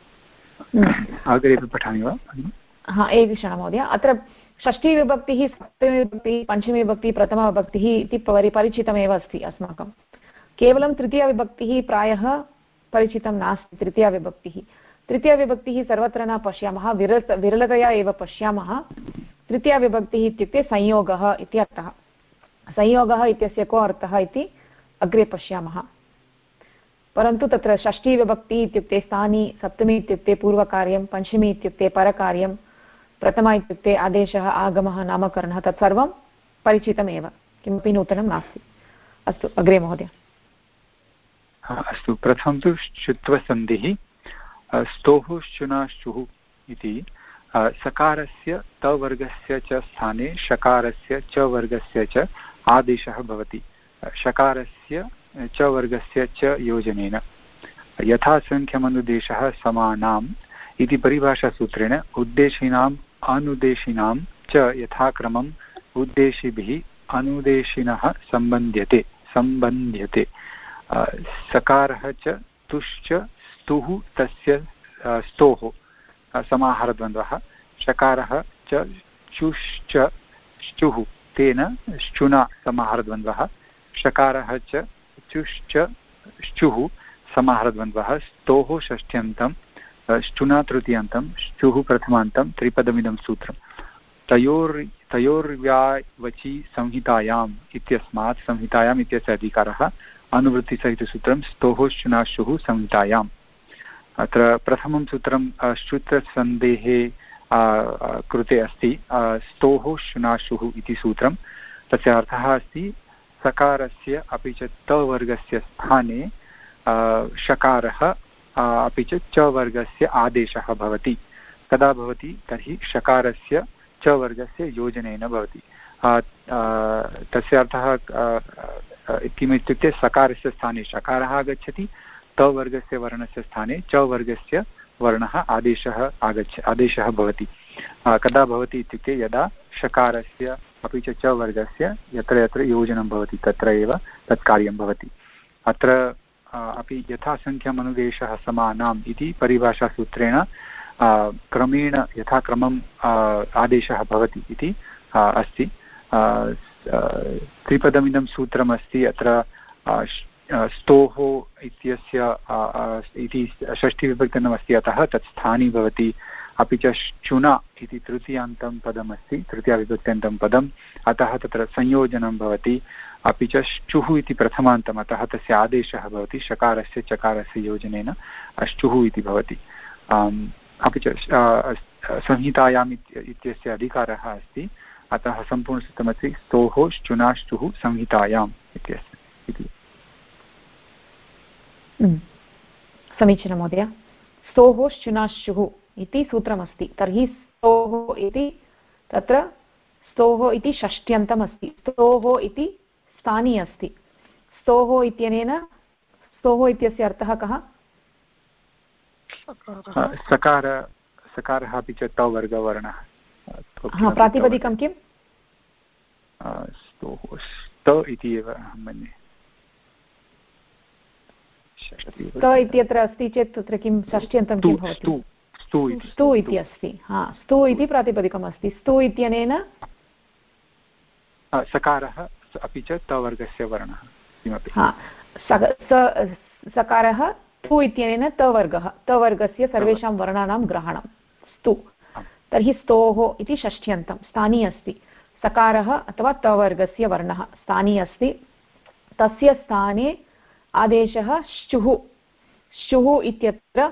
अग्रे पठामि वा? एकक्षणं महोदय, अत्र षष्ठीविभक्तिः, सप्तमीविभक्तिः, पञ्चमीविभक्तिः, प्रथमाविभक्तिः इति परिचितमेव अस्ति अस्माकं। केवलं तृतीयाविभक्तिः प्रायः परिचितं नास्ति। तृतीयाविभक्तिः सर्वत्र न पश्यामः, विरलतया एव पश्यामः। तृतीयाविभक्तिः इत्युक्ते संयोगः इति अर्थः। संयोगः इत्यस्य को अर्थः इति अग्रे पश्यामः। परन्तु तत्र षष्ठीविभक्तिः इत्युक्ते स्थानी, सप्तमी इत्युक्ते पूर्वकार्यं, पञ्चमी इत्युक्ते परकार्यं, प्रथमा इत्युक्ते आदेशः आगमः नामकरणः, तत्सर्वं परिचितमेव, किमपि नूतनं नास्ति। अस्तु, अग्रे महोदय। अस्तु, प्रथमं तु श्चुत्वसन्धिः। स्तोः श्चुनाश्चुः इति सकारस्य तवर्गस्य च स्थाने षकारस्य च वर्गस्य च आदेशः भवति। षकारस्य च वर्गस्य च योजनेन यथा संख्यमनुदेशः समानाम् इति परिभाषासूत्रेण उद्देशिनाम् अनुदेशिनां च यथाक्रमम् उद्देशिभिः अनुदेशिनः सम्बन्ध्यते। सकारः च तुश्च स्तुः तस्य स्तोः समाहारद्वन्द्वः शकारः च चुश्च श्चुः तेन श्चुना समाहारद्वन्द्वः शकारः च चुश्च श्चुः समाहारद्वन्द्वः स्तोः षष्ठ्यन्तं श्चुना तृतीयान्तं श्चुः प्रथमान्तं त्रिपदमिदं सूत्रम् तयोर्व्यावचि संहितायाम् इत्यस्मात् संहितायाम् इत्यस्य अधिकारः अनुवृत्तिसहितसूत्रं स्तोः श्चुनाशुः संहितायाम्। अत्र प्रथमं सूत्रं श्रुतसन्देहे कृते अस्ति स्तोः श्चुनाशुः इति सूत्रं। तस्य अर्थः अस्ति सकारस्य अपि च तवर्गस्य स्थाने शकारः अपि च च वर्गस्य आदेशः भवति। कदा भवति तर्हि शकारस्य च वर्गस्य योजनेन भवति। तस्य अर्थः किमित्युक्ते सकारस्य स्थाने शकारः आगच्छति, तवर्गस्य वर्णस्य स्थाने च वर्गस्य वर्णः आदेशः भवति। कदा भवति इत्युक्ते यदा शकारस्य अपि च वर्गस्य यत्र यत्र योजनं भवति तत्र एव तत् कार्यं भवति। अत्र अपि यथासङ्ख्यमनुदेशः समानाम् इति परिभाषासूत्रेण क्रमेण यथाक्रमम् आदेशः भवति इति अस्ति। त्रिपदमिदं सूत्रमस्ति। अत्र स्तोः इत्यस्य इति षष्ठीविभक्तनमस्ति, अतः तत् स्थानी भवति। अपि च श्चुना इति तृतीयान्तं पदमस्ति, तृतीयाविभक्त्यन्तं पदम्, अतः तत्र संयोजनं भवति। अपि च श्चुः इति प्रथमान्तम्, अतः तस्य आदेशः भवति शकारस्य चकारस्य योजनेन अश्चुः इति भवति। अपि च संहितायाम् इत्यस्य अधिकारः अस्ति, अतः सम्पूर्णसूत्रमस्ति स्तोः श्चुनाश्चुः संहितायाम् इति। समीचीनं महोदय। स्तोः श्चुनाश्चुः इति सूत्रमस्ति। तर्हि स्तोः इति तत्र स्तोः इति षष्ट्यन्तम् अस्ति, स्तोः इति स्थानी अस्ति। स्तोः इत्यनेन स्तोः इत्यस्य अर्थः कः? सकारः अपि च तवर्गवर्णः। प्रातिपदिकं किम्? स्तोः स्त इति एव अहं मन्ये। स्त इत्यत्र अस्ति चेत् तत्र किं षष्ट्यन्तं किं भवति? स्तु इति अस्ति। स्तु इति प्रातिपदिकम् अस्ति। स्तु इत्यनेन सकारः अपि च तवर्गस्य वर्णः किमपि। सकारः तु इत्यनेन तवर्गस्य सर्वेषां वर्णानां ग्रहणं स्तु। तर्हि स्तोः इति षष्ठ्यन्तं स्थानी अस्ति। सकारः अथवा तवर्गस्य वर्णः स्थानी अस्ति। तस्य स्थाने आदेशः श्चुः इत्यत्र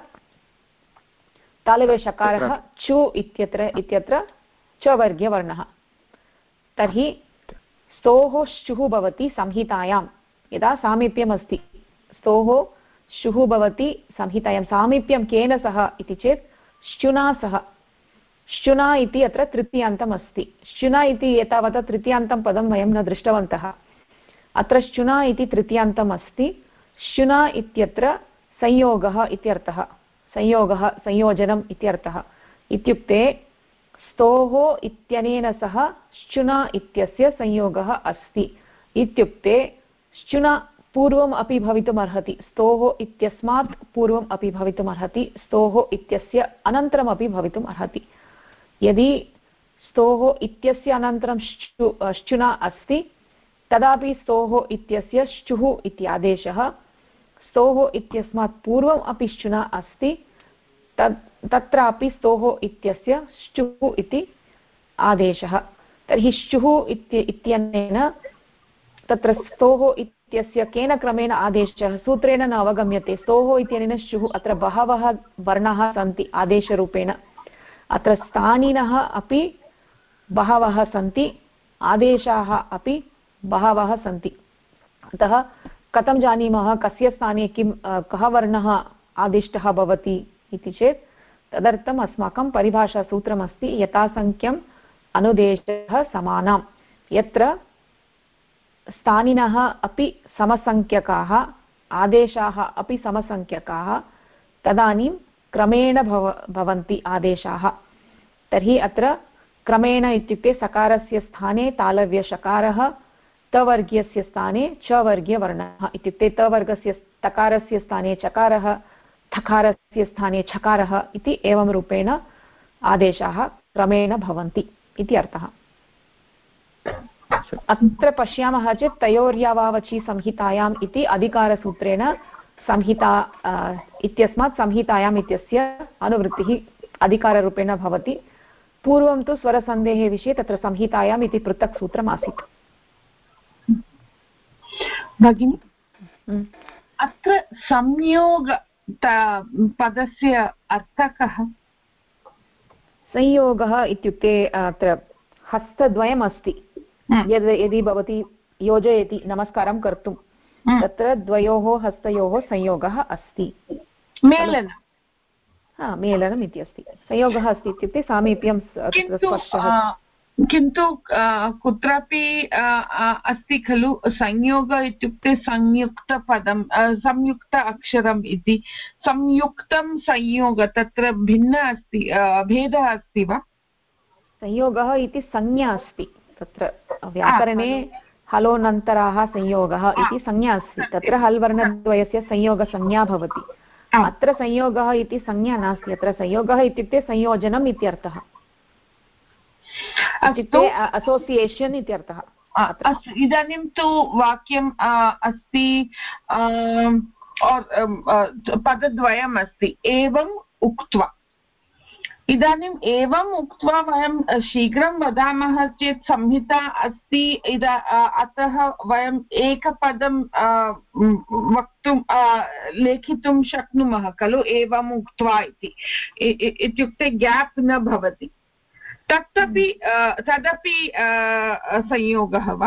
तालव्य शकारः चु इत्यत्र च वर्गीयवर्णः। तर्हि स्तोः श्चुः भवति संहितायां यदा सामीप्यम् अस्ति। स्तोः श्चुः भवति संहितायां। सामीप्यं केन सह इति चेत् श्चुना सह। श्चुना इति अत्र तृतीयान्तम् अस्ति। श्चुना इति एतावता तृतीयान्तं पदं वयं न दृष्टवन्तः। अत्र श्चुना इति तृतीयान्तम् अस्ति। श्चुना इत्यत्र संयोगः इत्यर्थः, संयोजनम् इत्यर्थः। इत्युक्ते स्तोः इत्यनेन सह श्चुना इत्यस्य संयोगः अस्ति। इत्युक्ते श्चुना पूर्वम् अपि भवितुम् अर्हति, स्तोः इत्यस्मात् पूर्वम् अपि भवितुम् अर्हति, स्तोः इत्यस्य अनन्तरम् अपि भवितुम् अर्हति। यदि स्तोः इत्यस्य अनन्तरं श्चुना अस्ति तदापि स्तोः इत्यस्य श्चुः इति आदेशः। स्तोः इत्यस्मात् पूर्वम् अपि श्चुना अस्ति तत्रापि स्तोः इत्यस्य श्चुः इति आदेशः। तर्हि श्चुः इत्यनेन तत्र स्तोः इत्यस्य केन क्रमेण आदेशः सूत्रेण न अवगम्यते। स्तोः इत्यनेन श्चुः अत्र बहवः वर्णाः सन्ति आदेशरूपेण। अत्र स्थानिनः अपि बहवः सन्ति, आदेशाः अपि बहवः सन्ति। अतः कथं जानीमः कस्य स्थाने कः वर्णः आदिष्टः भवति इति चेत् तदर्थम् अस्माकं परिभाषासूत्रमस्ति यथासङ्ख्यम् अनुदेशः समानां। यत्र स्थानिनः अपि समसङ्ख्यकाः, आदेशाः अपि समसङ्ख्यकाः, तदानीं क्रमेण भवन्ति आदेशाः। तर्हि अत्र क्रमेण इत्युक्ते सकारस्य स्थाने तालव्यशकारः, तवर्गीयस्य स्थाने च वर्गीयवर्णः। इत्युक्ते तवर्गस्य तकारस्य स्थाने चकारः, थकारस्य स्थाने छकारः इति एवं रूपेण आदेशाः क्रमेण भवन्ति इति अर्थः। अत्र पश्यामः चेत् तयोर्यावावचि संहितायाम् इति अधिकारसूत्रेण संहिता इत्यस्मात् संहितायाम् इत्यस्य अनुवृत्तिः अधिकाररूपेण भवति। पूर्वं तु स्वरसन्धेः विषये तत्र संहितायाम् इति पृथक् सूत्रम् आसीत्। भगिनि अत्र संयोग पदस्य अर्थः कः? संयोगः इत्युक्ते अत्र हस्तद्वयम् अस्ति। यदि भवती योजयति नमस्कारं कर्तुं तत्र द्वयोः हस्तयोः संयोगः अस्ति। मेलनम् इति अस्ति। संयोगः अस्ति इत्युक्ते सामीप्यं स्पर्शः। किन्तु कुत्रापि अस्ति खलु संयोग इत्युक्ते संयुक्तपदं संयुक्त अक्षरम् इति। संयुक्तं संयोग तत्र भिन्न अस्ति, भेदः अस्ति वा? संयोगः इति संज्ञा अस्ति। तत्र व्याकरणे हलोनन्तराः संयोगः इति संज्ञा अस्ति। तत्र हल् वर्णद्वयस्य संयोगसंज्ञा भवति। अत्र संयोगः इति संज्ञा नास्ति। अत्र संयोगः इत्युक्ते संयोजनम् इत्यर्थः, इत्युक्ते असोसियेशन् इत्यर्थः। इदानीं तु वाक्यम् अस्ति, पदद्वयम् अस्ति, एवम् उक्त्वा। इदानीम् एवम् उक्त्वा वयं शीघ्रं वदामः चेत् संहिता अस्ति, अतः वयम् एकपदं वक्तुं लेखितुं शक्नुमः खलु एवम् उक्त्वा इति। इत्युक्ते गेप् न भवति। तदपि संयोगः वा?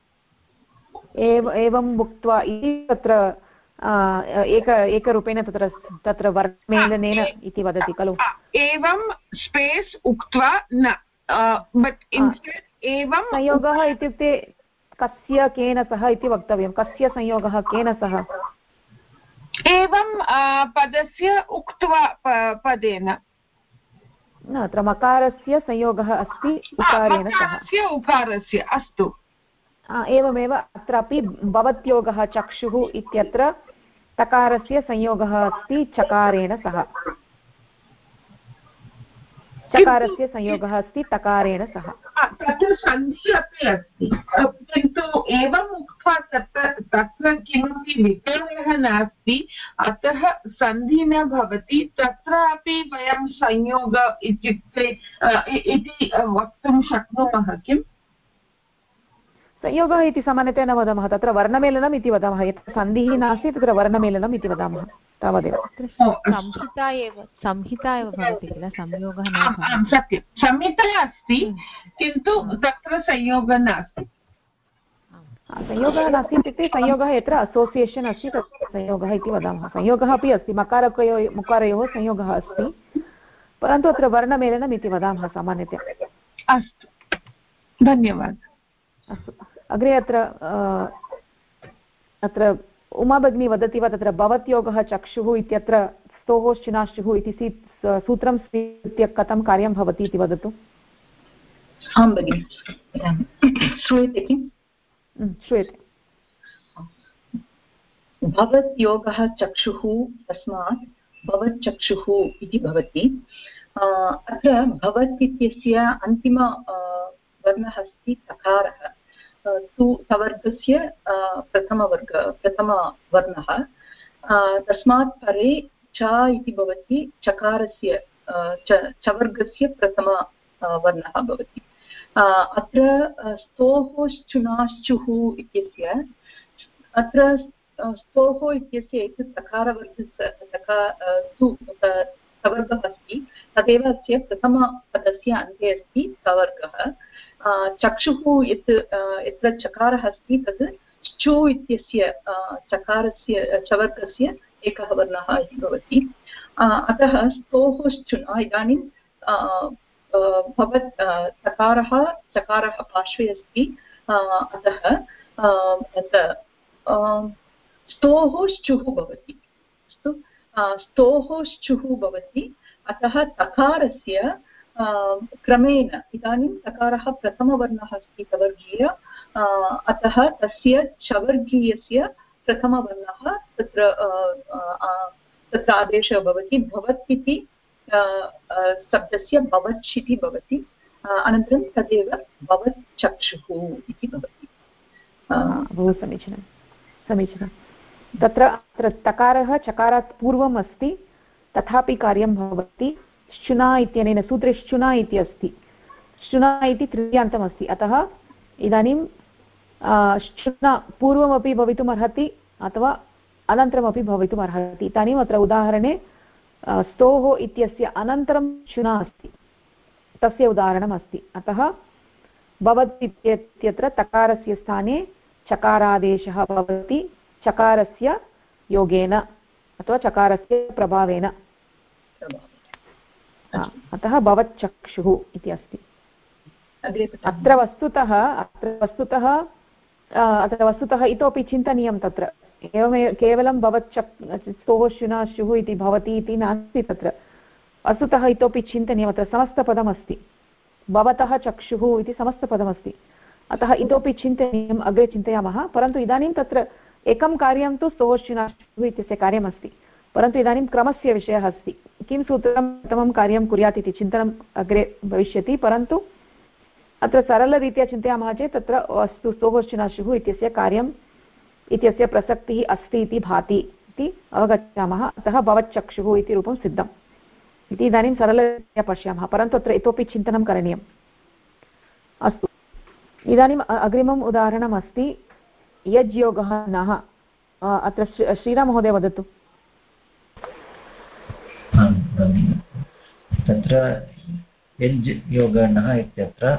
एवम् उक्त्वा इति तत्र एकरूपेण तत्र वर्णमेलनेन इति वदति खलु। एवं स्पेस् उक्त्वा न, बट् इन्स्टेड् एवं संयोगः इत्युक्ते कस्य केन सह इति वक्तव्यं। कस्य संयोगः केन सह? एवं पदस्य उक्त्वा पदेन। न, अत्र मकारस्य संयोगः अस्ति उकारेण सह। उकारस्य अस्तु। एवमेव अत्रापि भवत्योगः चक्षुः इत्यत्र तकारस्य संयोगः अस्ति चकारेण सह। चकारस्य संयोगः अस्ति तकारेण सह। तत्र सन्धिः अपि अस्ति, किन्तु एवम् उक्त्वा तत्र किमपि विकारः नास्ति, अतः सन्धिः न भवति। तत्रापि वयं संयोग इत्युक्ते इति वक्तुं शक्नुमः किम्? संयोगः इति सामान्यतया न वदामः, तत्र वर्णमेलनम् इति वदामः। यत्र सन्धिः नास्ति तत्र वर्णमेलनम् इति वदामः, तावदेव। संहिता एव भवति किल, संयोगः न। सत्यं, संहिता अस्ति किन्तु तत्र संयोगः नास्ति। संयोगः नास्ति इत्युक्ते संयोगः यत्र असोसियेशन् अस्ति तत्र संयोगः इति वदामः। संयोगः अपि अस्ति, मुकारयोः संयोगः अस्ति, परन्तु अत्र वर्णमेलनम् इति वदामः सामान्यतया। अस्तु, धन्यवादः। अस्तु, अग्रे अत्र उमा भगिनी वदति वा तत्र भवत्योगः चक्षुः इत्यत्र स्तोः श्चिनाश्चुः इति सूत्रं स्वीकृत्य कथं कार्यं भवति इति वदतु। आं भगिनि, श्रूयते किम्? श्रूयते। भवत्योगः चक्षुः तस्मात् भवच्चक्षुः इति भवति। अत्र भवत् इत्यस्य अन्तिम वर्णः अस्ति तकारः। तु सवर्गस्य प्रथमवर्णः। तस्मात् परे च इति भवति चकारस्य चवर्गस्य प्रथमवर्णः भवति। अत्र स्तोः श्चुनाश्चुः इत्यस्य अत्र स्तोः इत्यस्य एतत् तकारवर्गस्य सवर्गः अस्ति, तदेव अस्य प्रथमपदस्य अन्ते अस्ति सवर्गः। चक्षुः यत्र चकारः अस्ति तद् ष्चु इत्यस्य चकारस्य चवर्गस्य एकः वर्णः इति भवति। अतः स्तोः श्चुना इदानीं भवत् तकारः चकारः पार्श्वे अस्ति, अतः स्तोः श्चुः भवति। अस्तु, स्तोः श्चुः भवति। अतः तकारस्य क्रमेण इदानीं तकारः प्रथमवर्णः अस्ति सवर्गीय, अतः तस्य चवर्गीयस्य प्रथमवर्णः तत्र आदेशः भवति। भवत् इति शब्दस्य भवच् इति भवति अनन्तरं तदेव भवत् चक्षुः इति भवति बहु समीचीनं समीचीनं तत्र तकारः चकारात् पूर्वम् अस्ति तथापि कार्यं भवति श्चुना इत्यनेन सूत्रे श्चुना इति अस्ति श्चुना इति तृतीयान्तमस्ति अतः इदानीं श्चुना पूर्वमपि भवितुमर्हति अथवा अनन्तरमपि भवितुमर्हति इदानीम् अत्र उदाहरणे स्तोः इत्यस्य अनन्तरं श्चुना अस्ति तस्य उदाहरणमस्ति अतः भवत् इत्यत्र तकारस्य स्थाने चकारादेशः भवति चकारस्य योगेन अथवा चकारस्य प्रभावेन अतः भवच्चक्षुः इति अस्ति अत्र वस्तुतः इतोपि चिन्तनीयं तत्र एवमेव केवलं स्तोः शुना शुः इति भवति इति नास्ति तत्र वस्तुतः इतोपि चिन्तनीयम् अत्र समस्तपदमस्ति भवतः चक्षुः इति समस्तपदमस्ति अतः इतोपि चिन्तनीयम् अग्रे चिन्तयामः परन्तु इदानीं तत्र एकं कार्यं तु स्तोः शुना शुः इत्यस्य कार्यमस्ति परन्तु इदानीं क्रमस्य विषयः अस्ति किं सूत्रं प्रथमं कार्यं कुर्यात् इति चिन्तनम् अग्रे भविष्यति परन्तु अत्र सरलरीत्या चिन्तयामः चेत् तत्र वस्तु स्तोः शुना शुः इत्यस्य कार्यम् इत्यस्य प्रसक्तिः अस्ति इति भाति इति अवगच्छामः अतः भवच्चक्षुः इति रूपं सिद्धम् इति इदानीं सरलरीत्या पश्यामः परन्तु अत्र इतोपि चिन्तनं करणीयम् अस्तु इदानीम् अग्रिमम् उदाहरणम् अस्ति यज्योगः नः अत्र श्रीराममहोदय वदतु तत्र यज् योगः नः इत्यत्र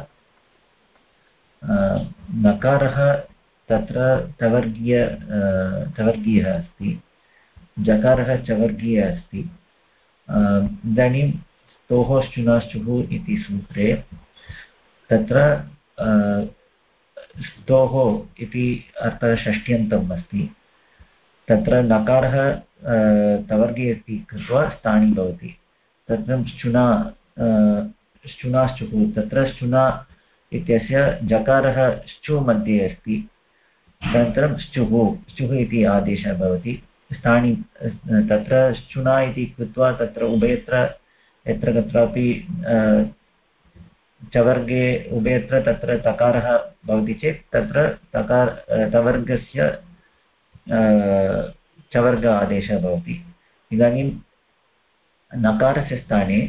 नकारः तत्र तवर्गीयः अस्ति जकारः चवर्गीयः अस्ति इदानीं स्तोः शुनाशुः इति सूत्रे तत्र स्तोः इति अर्थः षष्ट्यन्तम् अस्ति तत्र नकारः तवर्गे इति कृत्वा स्थानी भवति तत्र शुनाशुः तत्र शुना इत्यस्य जकारः श्चु मध्ये अस्ति अनन्तरं श्चुः इति आदेशः भवति स्थानी तत्र शुना इति कृत्वा तत्र उभयत्र यत्र कुत्रापि चवर्गे उभयत्र तत्र तकारः भवति चेत् तत्र तवर्गस्य चवर्ग आदेशः भवति इदानीं नकारस्य स्थाने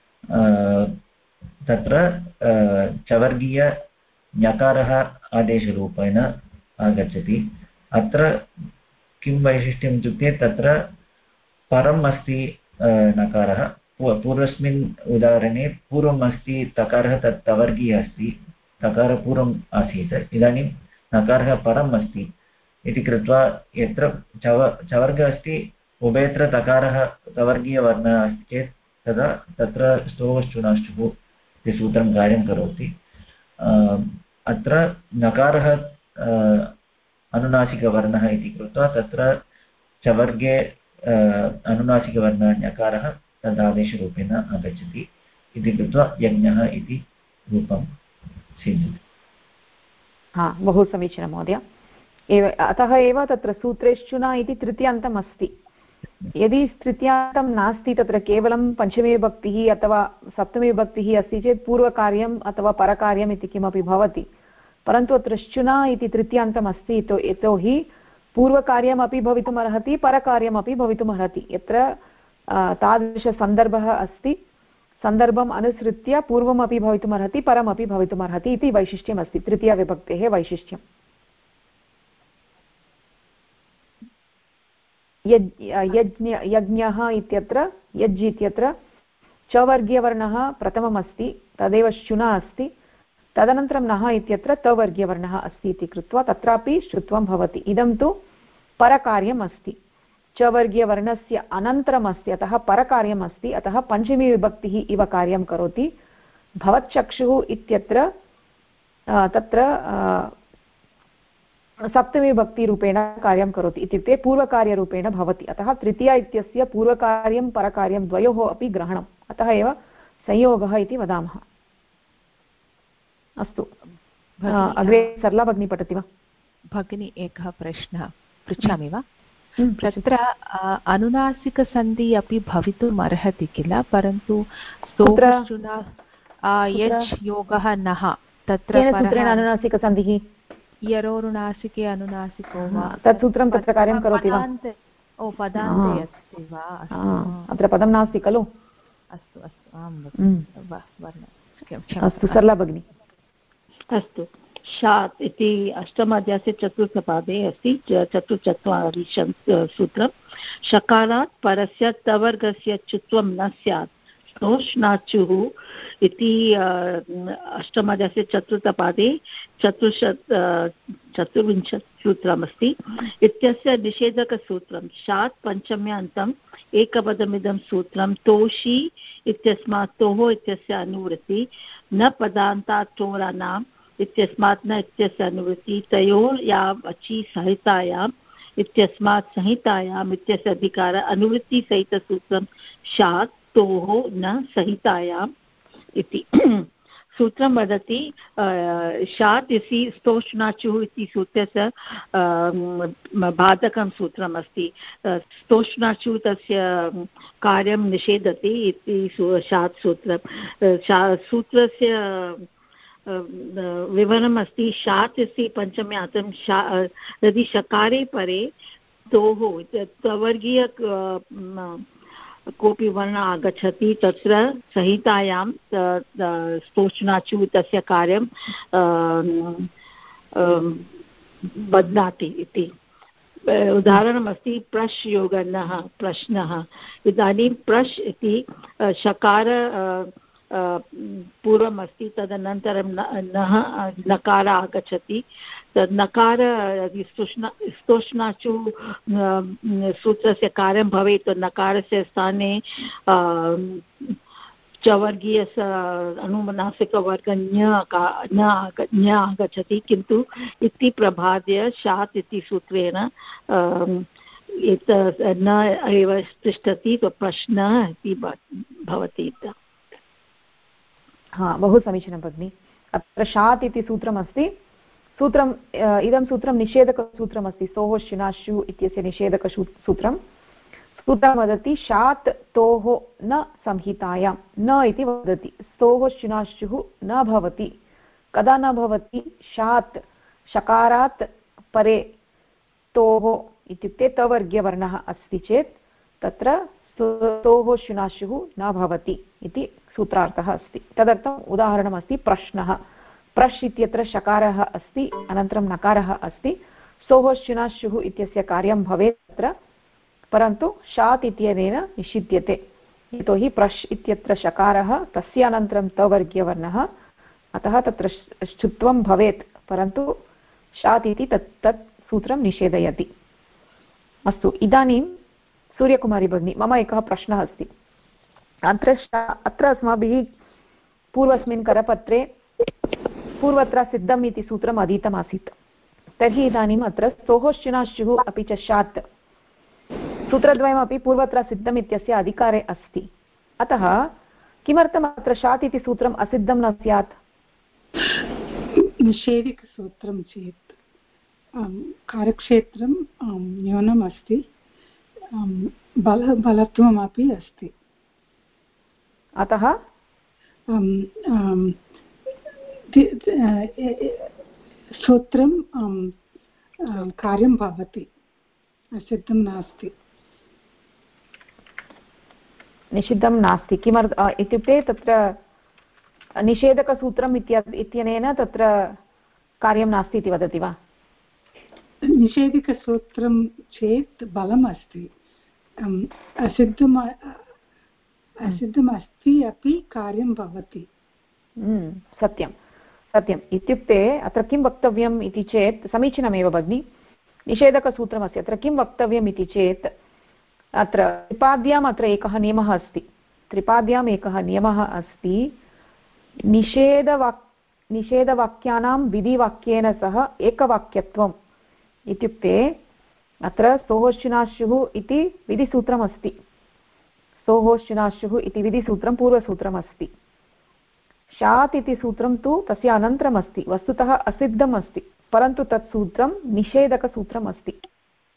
तत्र चवर्गीय ञकारः आदेशरूपेण आगच्छति अत्र किं वैशिष्ट्यम् इत्युक्ते तत्र परम् अस्ति नकारः पूर्वस्मिन् उदाहरणे पूर्वम् अस्ति तकारः तत् तवर्गीयः अस्ति तकारः पूर्वम् आसीत् इदानीं नकारः परम् अस्ति इति कृत्वा यत्र चवर्गः अस्ति उभयत्र तकारः तवर्गीयवर्णः अस्ति चेत् तदा तत्र स्तोः शुनाशुः इति सूत्रं कार्यं करोति अत्र नकारः अनुनासिकवर्णः इति कृत्वा तत्र चवर्गे अनुनासिकवर्णः ञकारः तदादेशरूपेण आगच्छति इति कृत्वा यज्ञः इति रूपं सिद्ध्यति बहु समीचीनं महोदय अतः एव तत्र सूत्रेश्चुना इति तृतीयान्तम् अस्ति यदि तृतीयान्तं नास्ति तत्र केवलं पञ्चमी विभक्तिः अथवा सप्तमी विभक्तिः अस्ति चेत् पूर्वकार्यम् अथवा परकार्यम् इति किमपि भवति परन्तु अत्र श्चुना इति तृतीयान्तम् अस्ति यतोहि पूर्वकार्यमपि भवितुमर्हति परकार्यमपि भवितुमर्हति यत्र तादृशसन्दर्भः अस्ति सन्दर्भम् अनुसृत्य पूर्वमपि भवितुमर्हति परमपि भवितुमर्हति इति वैशिष्ट्यमस्ति तृतीयाविभक्तेः वैशिष्ट्यम् यज्ञः इत्यत्र यज् इत्यत्र चवर्गीयवर्णः प्रथमम् अस्ति तदेव शुना अस्ति तदनन्तरं नः इत्यत्र तवर्गीयवर्णः अस्ति इति कृत्वा तत्रापि श्रुत्वं भवति इदं तु परकार्यम् अस्ति चवर्गीयवर्णस्य अनन्तरम् अस्ति अतः परकार्यम् अस्ति अतः पञ्चमी विभक्तिः इव कार्यं करोति भवच्चक्षुः इत्यत्र तत्र सप्तमीविभक्तिरूपेण कार्यं करोति इत्युक्ते पूर्वकार्यरूपेण भवति अतः तृतीया इत्यस्य पूर्वकार्यं परकार्यं द्वयोः अपि ग्रहणम् अतः एव संयोगः इति वदामः अस्तु अग्रे सरला भगिनी पठति वा भगिनी एकः प्रश्नः पृच्छामि वा तत्र अनुनासिकसन्धि अपि भवितुम् अर्हति किल, परन्तु यज् योगः नः तत्र अनुनासिकसन्धिः यरोरुनासिके अनुनासिको वा तत् सूत्रं तत्र कार्यं करोति वा? पदान्ते अस्ति वा? अत्र पदं नास्ति खलु? अस्तु अस्तु आम् अस्तु सरला भगिनी। अस्तु शात् इति अष्टमाध्याये चतुर्थपादे अस्ति चतुश्चत्वारि सूत्रं शकारात् परस्य तवर्गस्य चुत्वं न स्यात् स्तोष्णाचुः इति अष्टमाध्याये चतुर्थपादे चतुर्विंशत् सूत्रमस्ति। इत्यस्य निषेधकसूत्रं शात् पञ्चम्यान्तम् एकपदमिदं सूत्रं तोषि इत्यस्मात् तोः इत्यस्य अनुवृत्ति न पदान्तात् चोरानाम् इत्यस्मात् न इत्यस्य अनुवृत्ति तयोर्याम् अचि संहितायाम् इत्यस्मात् संहितायाम् इत्यस्य अधिकार अनुवृत्तिसहितसूत्रं शात् तोः न संहितायाम् इति सूत्रं वदति। शात् इति स्तोष्णाचुः इति सूत्रस्य बाधकं सूत्रम् अस्ति। स्तोष्णाचुः तस्य कार्यं निषेधति इति शात् सूत्रं। सूत्रस्य विवरणम् अस्ति। शात् इति पञ्चम्यान्तं यदि शकारे परे तोः तवर्गीय कोऽपि वर्णः आगच्छति तत्र संहितायां स्तोष्णाचुः तस्य कार्यं बध्नाति इति। उदाहरणमस्ति प्रश् योगनः प्रश्नः। इदानीं प्रश् इति शकार पूर्वमस्ति तदनन्तरं नकार आगच्छति। तद् नकार स्तोष्णाचुः सूत्रस्य कार्यं भवेत् नकारस्य स्थाने चवर्गीय अनुनासिकवर्ग न आगच्छति, किन्तु इति प्रभाद्य शात् इति सूत्रेण न एव तिष्ठति प्रश्नः इति भवति। बहु समीचीनं भगिनि। अत्र शात् इति सूत्रमस्ति। इदं सूत्रं निषेधकसूत्रमस्ति। सोः शिनाशु इत्यस्य निषेधकसूत्रं। सूत्रं वदति शात् तोः न संहितायां न इति वदति। सोः शिनाशुः न भवति। कदा न भवति? शात् शकारात् परे तोः इत्युक्ते तवर्गीयवर्णः अस्ति चेत् तत्र तोः शिनाशुः न भवति इति सूत्रार्थः अस्ति। तदर्थम् उदाहरणमस्ति प्रश्नः। प्रश् इत्यत्र शकारः अस्ति, अनन्तरं नकारः अस्ति। सोः शिनाशुः इत्यस्य कार्यं भवेत् तत्र, परन्तु शात् इत्यनेन निषिध्यते। यतोहि प्रश् इत्यत्र शकारः, तस्य अनन्तरं तवर्गीयवर्णः, अतः तत्र श्चुत्वं भवेत्, परन्तु शात् इति तत् सूत्रं निषेधयति। अस्तु, इदानीं सूर्यकुमारी भगिनी, मम एकः प्रश्नः अस्ति। अत्र अस्माभिः पूर्वस्मिन् करपत्रे पूर्वत्र सिद्धम् इति सूत्रम् अधीतमासीत्। तर्हि इदानीम् अत्र सोः शिनाशुः अपि च शात् सूत्रद्वयमपि पूर्वत्र सिद्धम् इत्यस्य अधिकारे अस्ति। अतः किमर्थम् अत्र शात् इति सूत्रम् असिद्धं न स्यात्? निषेधकसूत्रं चेत् कार्यक्षेत्रं न्यूनम् अस्ति, बलत्वमपि अस्ति। अतः सूत्रं कार्यं भवति, सिद्धं नास्ति। निषिद्धं नास्ति इत्युक्ते तत्र निषेधकसूत्रम् इत्यनेन तत्र कार्यं नास्ति इति वदति वा? निषेधकसूत्रं चेत् बलम् अस्ति, असिद्धमस्ति अपि कार्यं भवति। सत्यं सत्यम्। इत्युक्ते अत्र किं वक्तव्यम् इति चेत् समीचीनमेव भगिनि। निषेधकसूत्रमस्ति। अत्र किं वक्तव्यम् इति चेत् अत्र त्रिपाद्याम् अत्र एकः नियमः अस्ति। त्रिपाद्याम् एकः नियमः अस्ति। निषेधवाक्यानां विधिवाक्येन सह एकवाक्यत्वम्। इत्युक्ते अत्र सोः शिनाशुः इति विधिसूत्रमस्ति। सोः शिनाशुः इति विधिसूत्रं पूर्वसूत्रमस्ति। शात् इति सूत्रं तु तस्य अनन्तरम् अस्ति, वस्तुतः असिद्धम् अस्ति, परन्तु तत् सूत्रं निषेधकसूत्रम् अस्ति।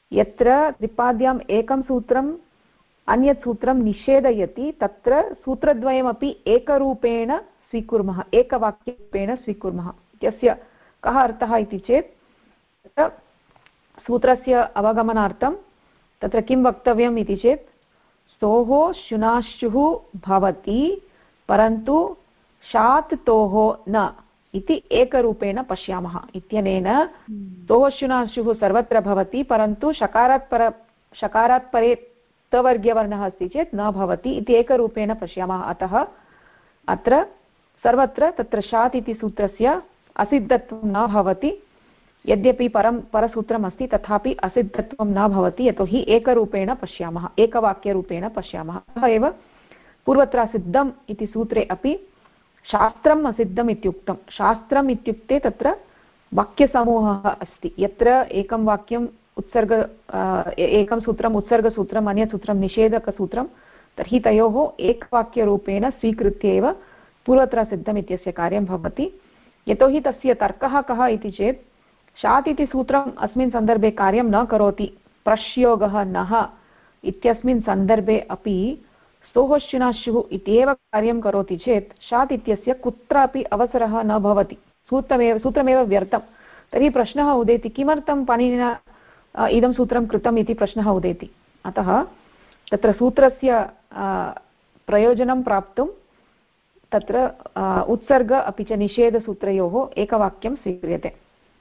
यत्र त्रिपाद्याम् एकं सूत्रम् अन्यत् सूत्रं निषेधयति तत्र सूत्रद्वयमपि एकरूपेण स्वीकुर्मः, एकवाक्यरूपेण स्वीकुर्मः। इत्यस्य कः अर्थः इति चेत् तत्र सूत्रस्य अवगमनार्थं तत्र किं वक्तव्यम् इति चेत् स्तोः शुनाश्चुः भवति परन्तु शात् तोः न इति एकरूपेण पश्यामः इत्यनेन स्तोः शुनाश्चुः सर्वत्र भवति परन्तु शकारात् परे तवर्गीयवर्णः अस्ति चेत् न भवति इति एकरूपेण पश्यामः। अतः अत्र सर्वत्र तत्र शात् इति सूत्रस्य असिद्धत्वं न भवति, यद्यपि परसूत्रम् अस्ति तथापि असिद्धत्वं न भवति, यतोहि एकरूपेण पश्यामः, एकवाक्यरूपेण पश्यामः। अतः एव पूर्वत्र असिद्धम् इति सूत्रे अपि शास्त्रम् असिद्धम् इत्युक्तं। शास्त्रम् इत्युक्ते तत्र वाक्यसमूहः अस्ति, यत्र एकं वाक्यम् एकं सूत्रम् उत्सर्गसूत्रम् अन्यत् सूत्रं निषेधकसूत्रं, तर्हि तयोः एकवाक्यरूपेण स्वीकृत्य एव पूर्वत्र सिद्धम् इत्यस्य कार्यं भवति। यतोहि तस्य तर्कः कः इति चेत् शात् इति सूत्रम् अस्मिन् सन्दर्भे कार्यं न करोति, प्रश्योगः नः इत्यस्मिन् सन्दर्भे अपि स्तोः इत्येव कार्यं करोति चेत् शात् इत्यस्य कुत्रापि अवसरः न भवति, सूत्रमेव व्यर्थं। तर्हि प्रश्नः उदेति किमर्थं पाणिनिना इदं सूत्रं कृतम् इति प्रश्नः उदेति। अतः तत्र सूत्रस्य प्रयोजनं प्राप्तुं तत्र उत्सर्ग अपि च निषेधसूत्रयोः एकवाक्यं स्वीक्रियते।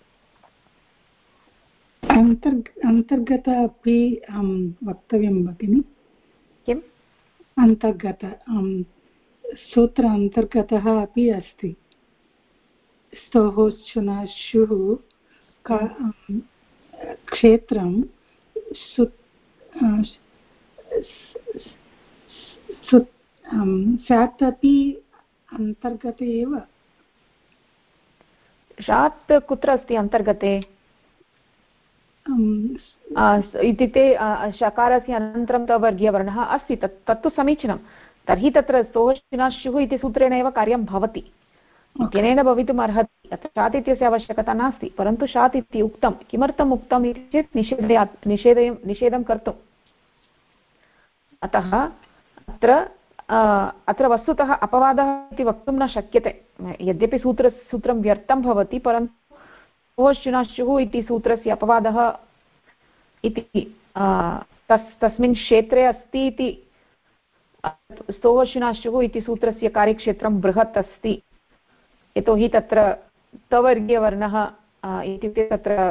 अन्तर्गत अपि वक्तव्यं भगिनि। किम् अन्तर्गत सूत्र अन्तर्गतः अपि अस्ति। स्तोः शुनाशुः क्षेत्रं शात् अपि अन्तर्गते एव। शात् कुत्र अस्ति अन्तर्गते इत्युक्ते शकारस्य अनन्तरं तवर्गीयवर्णः अस्ति, तत्तु समीचीनं। तर्हि तत्र स्तोः शुनाशुः इति सूत्रेण एव कार्यं भवति, इत्यनेन भवितुम् अर्हति। अत्र शात् इत्यस्य आवश्यकता नास्ति, परन्तु शात् इति उक्तं। किमर्थम् उक्तम् इति चेत् निषेधं कर्तुम्। अतः अत्र वस्तुतः अपवादः इति वक्तुं न शक्यते, यद्यपि सूत्रं व्यर्थं भवति, परन्तु स्तोः शुनाशुः इति सूत्रस्य अपवादः इति तस्मिन् क्षेत्रे अस्ति इति, स्तोः शुनाशुः इति सूत्रस्य कार्यक्षेत्रं बृहत् अस्ति, यतोहि तत्र तवर्गीयवर्णः इत्युक्ते तत्र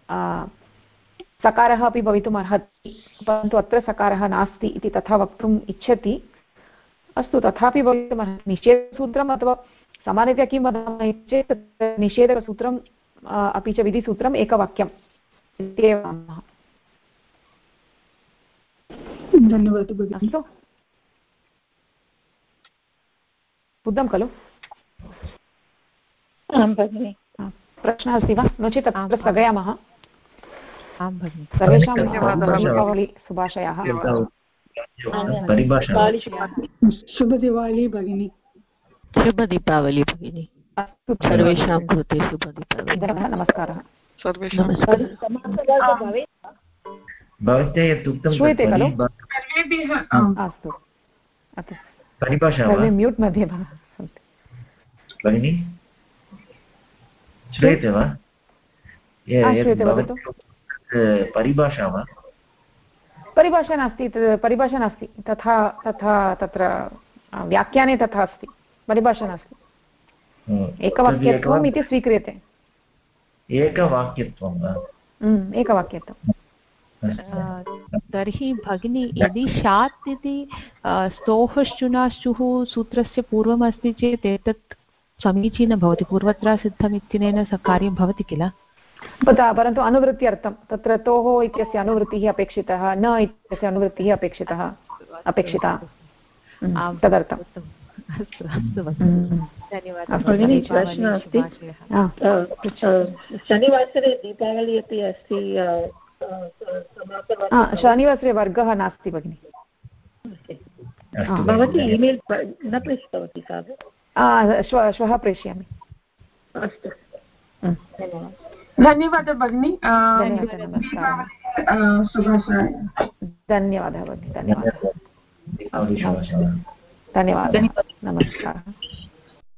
सकारः अपि भवितुम् अर्हति, परन्तु अत्र सकारः नास्ति इति तथा वक्तुम् इच्छति। अस्तु, तथापि भवितुम् अर्हति। निषेधसूत्रम् अथवा सामान्यतया किं वदामः चेत् निषेधसूत्रम् अपि च विधिसूत्रम् एकवाक्यम् इत्येव वदामः। धन्यवादः भगिनि। अस्तु, बुद्धं खलु? आं भगिनि। प्रश्नः अस्ति वा? नो चेत् अत्र स्थगयामः। आं भगिनि। सर्वेषां दीपावली शुभाशयाः। शुभदीपावली भगिनि। शुभदीपावली भगिनि। सर्वेषां कृते शुभदीपावली। नमस्कारः। भवत्या यत् उक्तं श्रूयते खलु? सर्वेभ्यः अस्तु, परिभाषा सर्वे म्यूट् मध्ये भगिनि, श्रूयते वा? परिभाषा वा? परिभाषा नास्ति, परिभाषा नास्ति, तथा तत्र व्याख्याने तथा अस्ति, परिभाषा नास्ति। एकवाक्यत्वम् इति स्वीक्रियते। एकवाक्यत्वं वा? एकवाक्यत्वं। तर्हि भगिनी, यदि शात् इति स्तोः शुनाशुः सूत्रस्य पूर्वमस्ति चेत् एतत् समीचीनं भवति, पूर्वत्र सिद्धम् इत्यनेन कार्यं भवति किल? परन्तु अनुवृत्त्यर्थं तत्र तोः इत्यस्य अनुवृत्तिः अपेक्षितः, न इत्यस्य अनुवृत्तिः अपेक्षिता, तदर्थम्। अस्तु अस्तु, धन्यवादः। भगिनी, प्रश्नः अस्ति। शनिवासरे दीपावली अपि अस्ति, शनिवासरे वर्गः नास्ति भगिनि। भवती ईमेल् न प्रेषितवती साधु? श्वः प्रेषयामि। अस्तु, धन्यवादः भगिनि। धन्यवादः, नमस्कारः। धन्यवादः भगिनि, धन्यवादः, नमस्कारः।